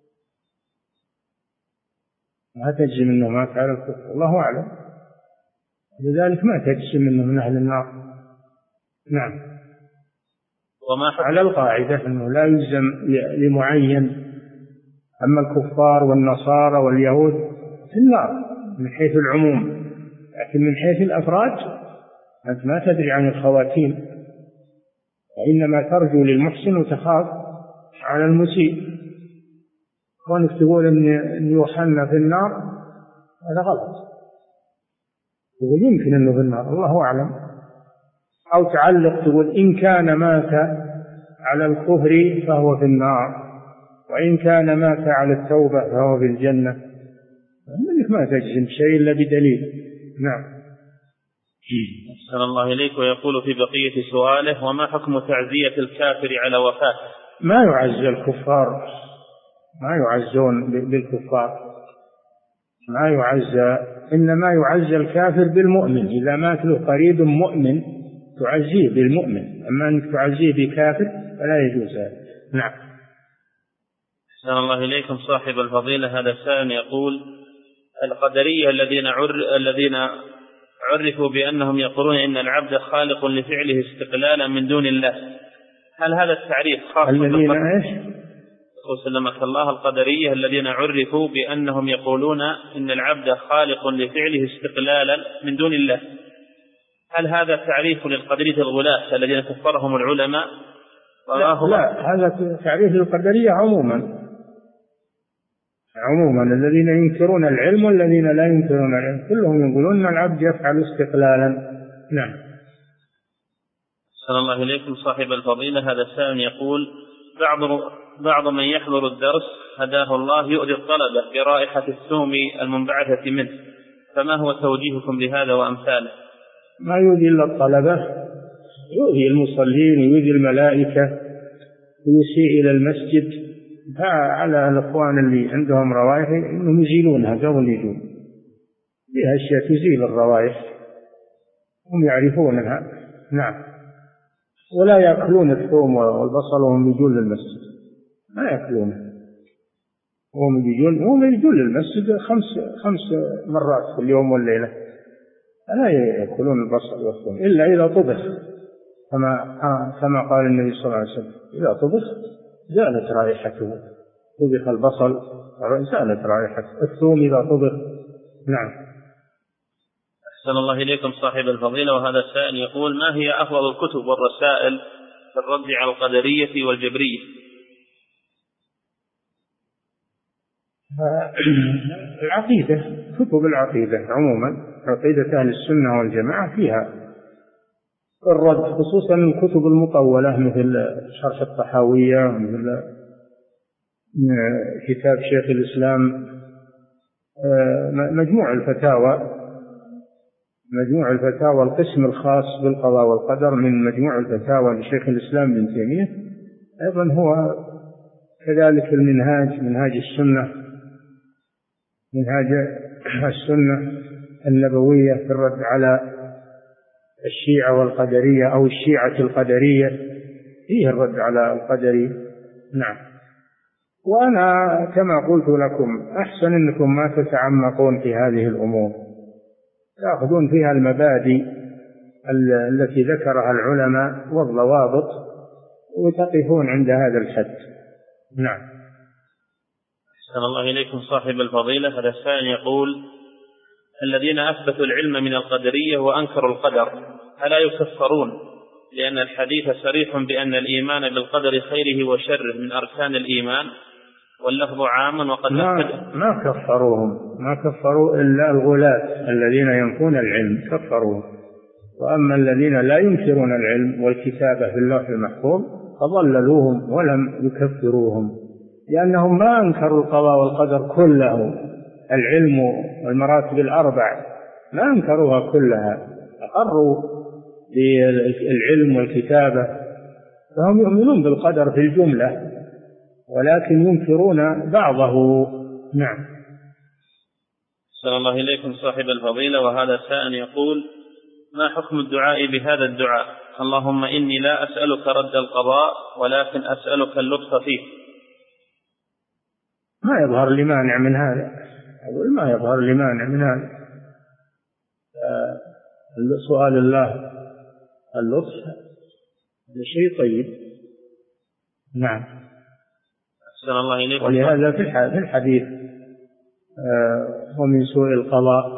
ما تجزم أنه مات على الكفر، الله أعلم، لذلك ما تجزم أنه من أهل النار. نعم. وما على القاعدة أنه لا يجزم لمعين، أما الكفار والنصارى واليهود في النار من حيث العموم، لكن من حيث الأفراد أنت ما تدري عن الخواتيم، وإنما ترجو للمحسن وتخاف على المسيء. وأنك تقول أن يوحنا في النار هذا غلط، تقول يمكن أنه في النار الله أعلم، أو تعلق تقول إن كان مات على الكفر فهو في النار، وإن كان مات على التوبة فهو في الجنة. منك ما تجزم شيء إلا بدليل. نعم. أحسن الله إليك. ويقول في بقية سؤاله: وما حكم تعزية الكافر على وفاته؟ ما يعزى الكفار، ما يعزون بالكفار، ما يعزى، إنما يعزى الكافر بالمؤمن. إذا مات له قريب مؤمن تعزيه بالمؤمن، أما أنك تعزيه بكافر فلا يجوز هذا. نعم. أحسن الله إليكم صاحب الفضيلة. هذا السائل يقول: القدرية الذين عر... الذين عرفوا بأنهم يقولون إن العبد خالق لفعله استقلالا من دون الله، هل هذا التعريف خاص الذين إيش؟ سلمك الله، القدرية الذين عرفوا بأنهم يقولون إن العبد خالق لفعله استقلالا من دون الله، هل هذا تعريف للقدرية الغلاة الذين كفرهم العلماء؟ لا, لا، هذا تعريف للقدرية عموما عموما الذين ينكرون العلم والذين لا ينكرون العلم كلهم يقولون أن العبد يفعل استقلالا. نعم. أحسن الله إليكم صاحب الفضيلة. هذا السائل يقول: بعض بعض من يحضر الدرس هداه الله يؤذي الطلبة برائحة الثوم المنبعثة منه، فما هو توجيهكم لهذا وأمثاله؟ ما يؤذي إلا الطلبة، يؤذي المصلين، يؤذي الملائكة، ويسيء إلى المسجد. فعلى الأخوان اللي عندهم روائح إنهم يزيلونها قبل يجون، فيها أشياء تزيل الروائح هم يعرفونها. نعم. ولا يأكلون الثوم والبصل وهم يجون للمسجد، ما يأكلونه وهم يجون وهم يجون للمسجد خمس خمس مرات في اليوم والليلة، لا يأكلون البصل والثوم إلا إذا طبخ، كما كما قال النبي صلى الله عليه وسلم: إذا طبخ زالت رائحته، طبخ البصل زالت رائحته، الثوم إذا طبخ. نعم. أحسن الله إليكم صاحب الفضيلة. وهذا السائل يقول: ما هي أفضل الكتب والرسائل في الرد على القدرية والجبرية؟ العقيدة، كتب العقيدة عموما، عقيدة أهل السنة والجماعة فيها الرد، خصوصا الكتب المطولة مثل شرح الطحاوية، مثل كتاب شيخ الإسلام مجموع الفتاوى مجموع الفتاوى القسم الخاص بالقضاء والقدر من مجموع الفتاوى لشيخ الإسلام ابن تيمية، أيضا هو كذلك المنهاج، منهاج السنة، منهاج السنة النبوية في الرد على الشيعة والقدرية أو الشيعة القدرية، فيه الرد على القدرية. نعم. وأنا كما قلت لكم أحسن أنكم ما تتعمقون في هذه الأمور، تأخذون فيها المبادئ التي ذكرها العلماء والضوابط وتقفون عند هذا الحد. نعم. أحسن الله إليكم صاحب الفضيلة. هذا السائل يقول: الذين أثبتوا العلم من القدرية وأنكروا القدر ألا يكفرون؟ لأن الحديث صريح بأن الإيمان بالقدر خيره وشره من أركان الإيمان، واللفظ عام وقد ما, ما كفروهم ما كفروا إلا الغلاة الذين ينفون العلم كفروهم، وأما الذين لا ينكرون العلم والكتابة في اللوح المحفوظ فضللوهم ولم يكفروهم، لأنهم ما أنكروا القضاء والقدر كله، العلم والمراتب الأربع ما أنكروها كلها، أقروا بالعلم والكتابة، فهم يؤمنون بالقدر في الجملة ولكن ينكرون بعضه. نعم. صلى الله إليكم صاحب الفضيلة. وهذا سائل يقول: ما حكم الدعاء بهذا الدعاء: اللهم إني لا أسألك رد القضاء ولكن أسألك اللطف فيه؟ ما يظهر لي مانع من هذا، أقول ما يظهر لي مانع من هذا. سؤال الله اللطف هذا شيء طيب. نعم. أحسن الله إليكم. ولهذا في الحديث ومن سوء القضاء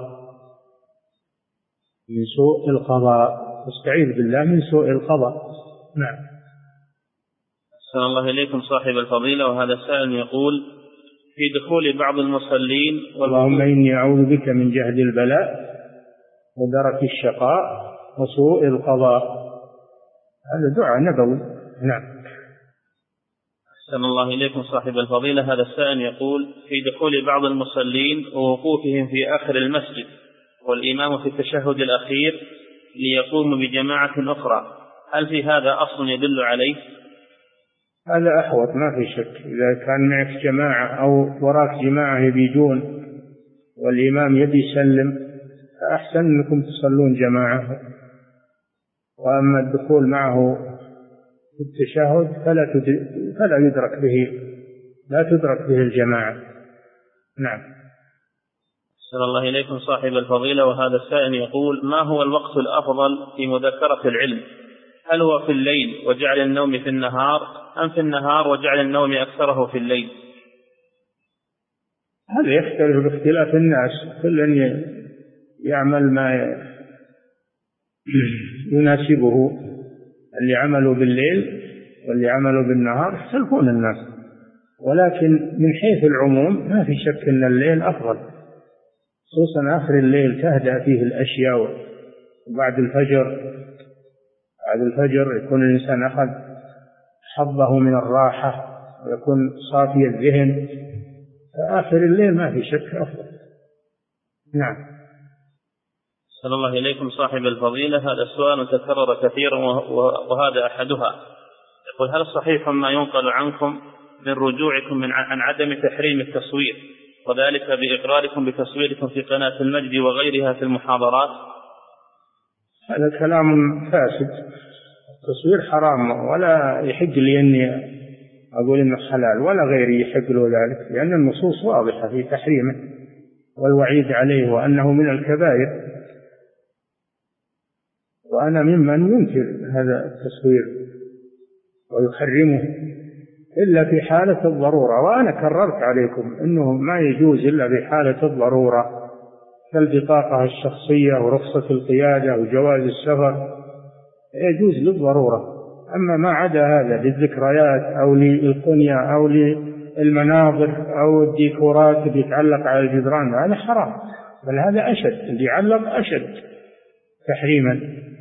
من سوء القضاء استعيذ بالله من سوء القضاء. نعم. أحسن الله إليكم صاحب الفضيلة. وهذا السائل يقول: في دخول بعض المصلين اللهم إني أعوذ بك من جهد البلاء ودرك الشقاء وسوء القضاء، هذا دعاء نبوي. نعم. أحسن الله إليكم صاحب الفضيلة. هذا السائل يقول: في دخول بعض المصلين ووقوفهم في آخر المسجد والإمام في التشهد الأخير ليقوم بجماعة أخرى، هل في هذا أصل يدل عليه؟ هذا أحوط ما في شك، إذا كان معك جماعة أو وراك جماعة يبيجون والإمام يبي يسلم فأحسن أنكم تصلون جماعة وأما الدخول معه في التشهد فلا فلا يدرك به لا تدرك به الجماعة. نعم. أحسن الله إليكم صاحب الفضيلة. وهذا السائل يقول: ما هو الوقت الأفضل في مذاكرة العلم؟ هل هو في الليل وجعل النوم في النهار، أم في النهار وجعل النوم أكثره في الليل؟ هذا يختلف باختلاف الناس، كل يعمل ما يناسبه، اللي عملوا بالليل واللي عملوا بالنهار يختلفون الناس، ولكن من حيث العموم ما في شك أن الليل أفضل، خصوصا آخر الليل تهدأ فيه الأشياء، وبعد الفجر بعد الفجر يكون الإنسان أخذ حظه من الراحة ويكون صافي الذهن، فآخر الليل ما في شك أفضل. نعم. صلى الله إليكم صاحب الفضيلة. هذا السؤال تكرر كثيرا وهذا أحدها. يقول: هل صحيح ما ينقل عنكم من رجوعكم من عن عدم تحريم التصوير، وذلك بإقراركم بتصويركم في قناة المجد وغيرها في المحاضرات؟ هذا كلام فاسد، التصوير حرام، ولا يحق لي أني أقول إنه حلال، ولا غيري يحق له ذلك، لأن النصوص واضحة في تحريمه والوعيد عليه وأنه من الكبائر، وأنا ممن ينكر هذا التصوير ويحرمه إلا في حالة الضرورة، وأنا كررت عليكم أنه ما يجوز إلا في حالة الضرورة، كالبطاقة الشخصية ورخصة القيادة وجواز السفر، يجوز للضرورة. أما ما عدا هذا للذكريات أو للقنية أو للمناظر أو الديكورات اللي يتعلق على الجدران هذا حرام، بل هذا أشد، اللي يعلق أشد تحريما.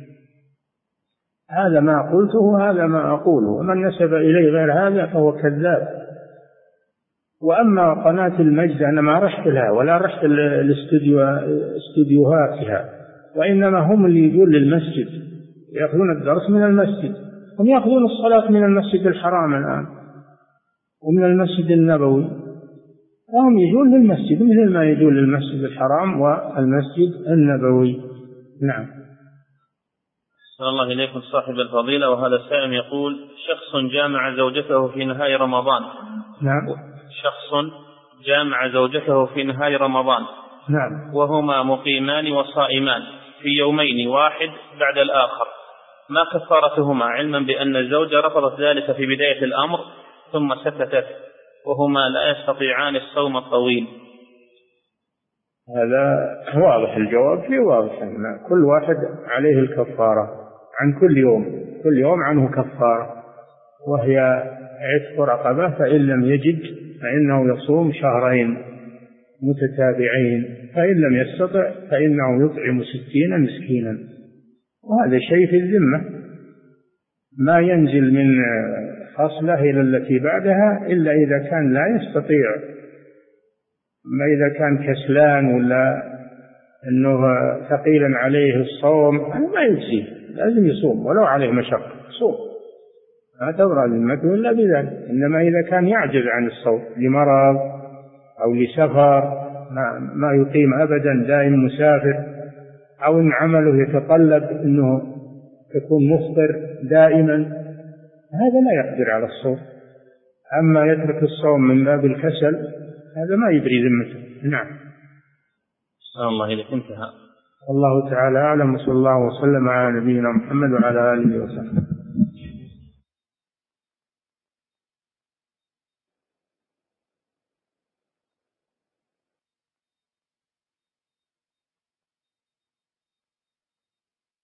هذا ما قلته، هذا ما أقوله، ومن نسب إليه غير هذا فهو كذاب. وأما قناة المجد أنا ما رحت لها ولا رحت الاستديوهاتها، وإنما هم اللي يجون للمسجد يأخذون الدرس من المسجد، هم يأخذون الصلاة من المسجد الحرام الآن ومن المسجد النبوي، وهم يجون للمسجد مثل ما يجون للمسجد الحرام والمسجد النبوي. نعم. صلى الله إليكم صاحب الفضيلة. وهذا السائل يقول: شخص جامع زوجته في نهاية رمضان. نعم. شخص جامع زوجته في نهاية رمضان. نعم. وهما مقيمان وصائمان في يومين واحد بعد الآخر، ما كفارتهما، علما بأن الزوجة رفضت ذلك في بداية الأمر ثم سكتت، وهما لا يستطيعان الصوم الطويل؟ هذا واضح، الجواب فيه واضح، كل واحد عليه الكفارة عن كل يوم، كل يوم عنه كفارة، وهي عتق رقبة، فإن لم يجد فإنه يصوم شهرين متتابعين، فإن لم يستطع فإنه يطعم ستين مسكينا، وهذا شيء في الذمة، ما ينزل من خصلة إلى التي بعدها إلا إذا كان لا يستطيع، ما إذا كان كسلان ولا أنه ثقيلا عليه الصوم ما يجزيه، لازم يصوم ولو عليه مشقة، صوم ما تبرأ ذمته إلا بذلك. إنما إذا كان يعجز عن الصوم لمرض أو لسفر ما يقيم أبدا، دائم مسافر، أو إن عمله يتطلب أنه يكون مفطر دائما، هذا لا يقدر على الصوم. أما يترك الصوم من باب الكسل هذا ما يبري ذمته. نعم. صلى الله إليك. انتهى. الله تعالى أعلم، وصلى الله وسلم على نبينا محمد وعلى آله وصحبه.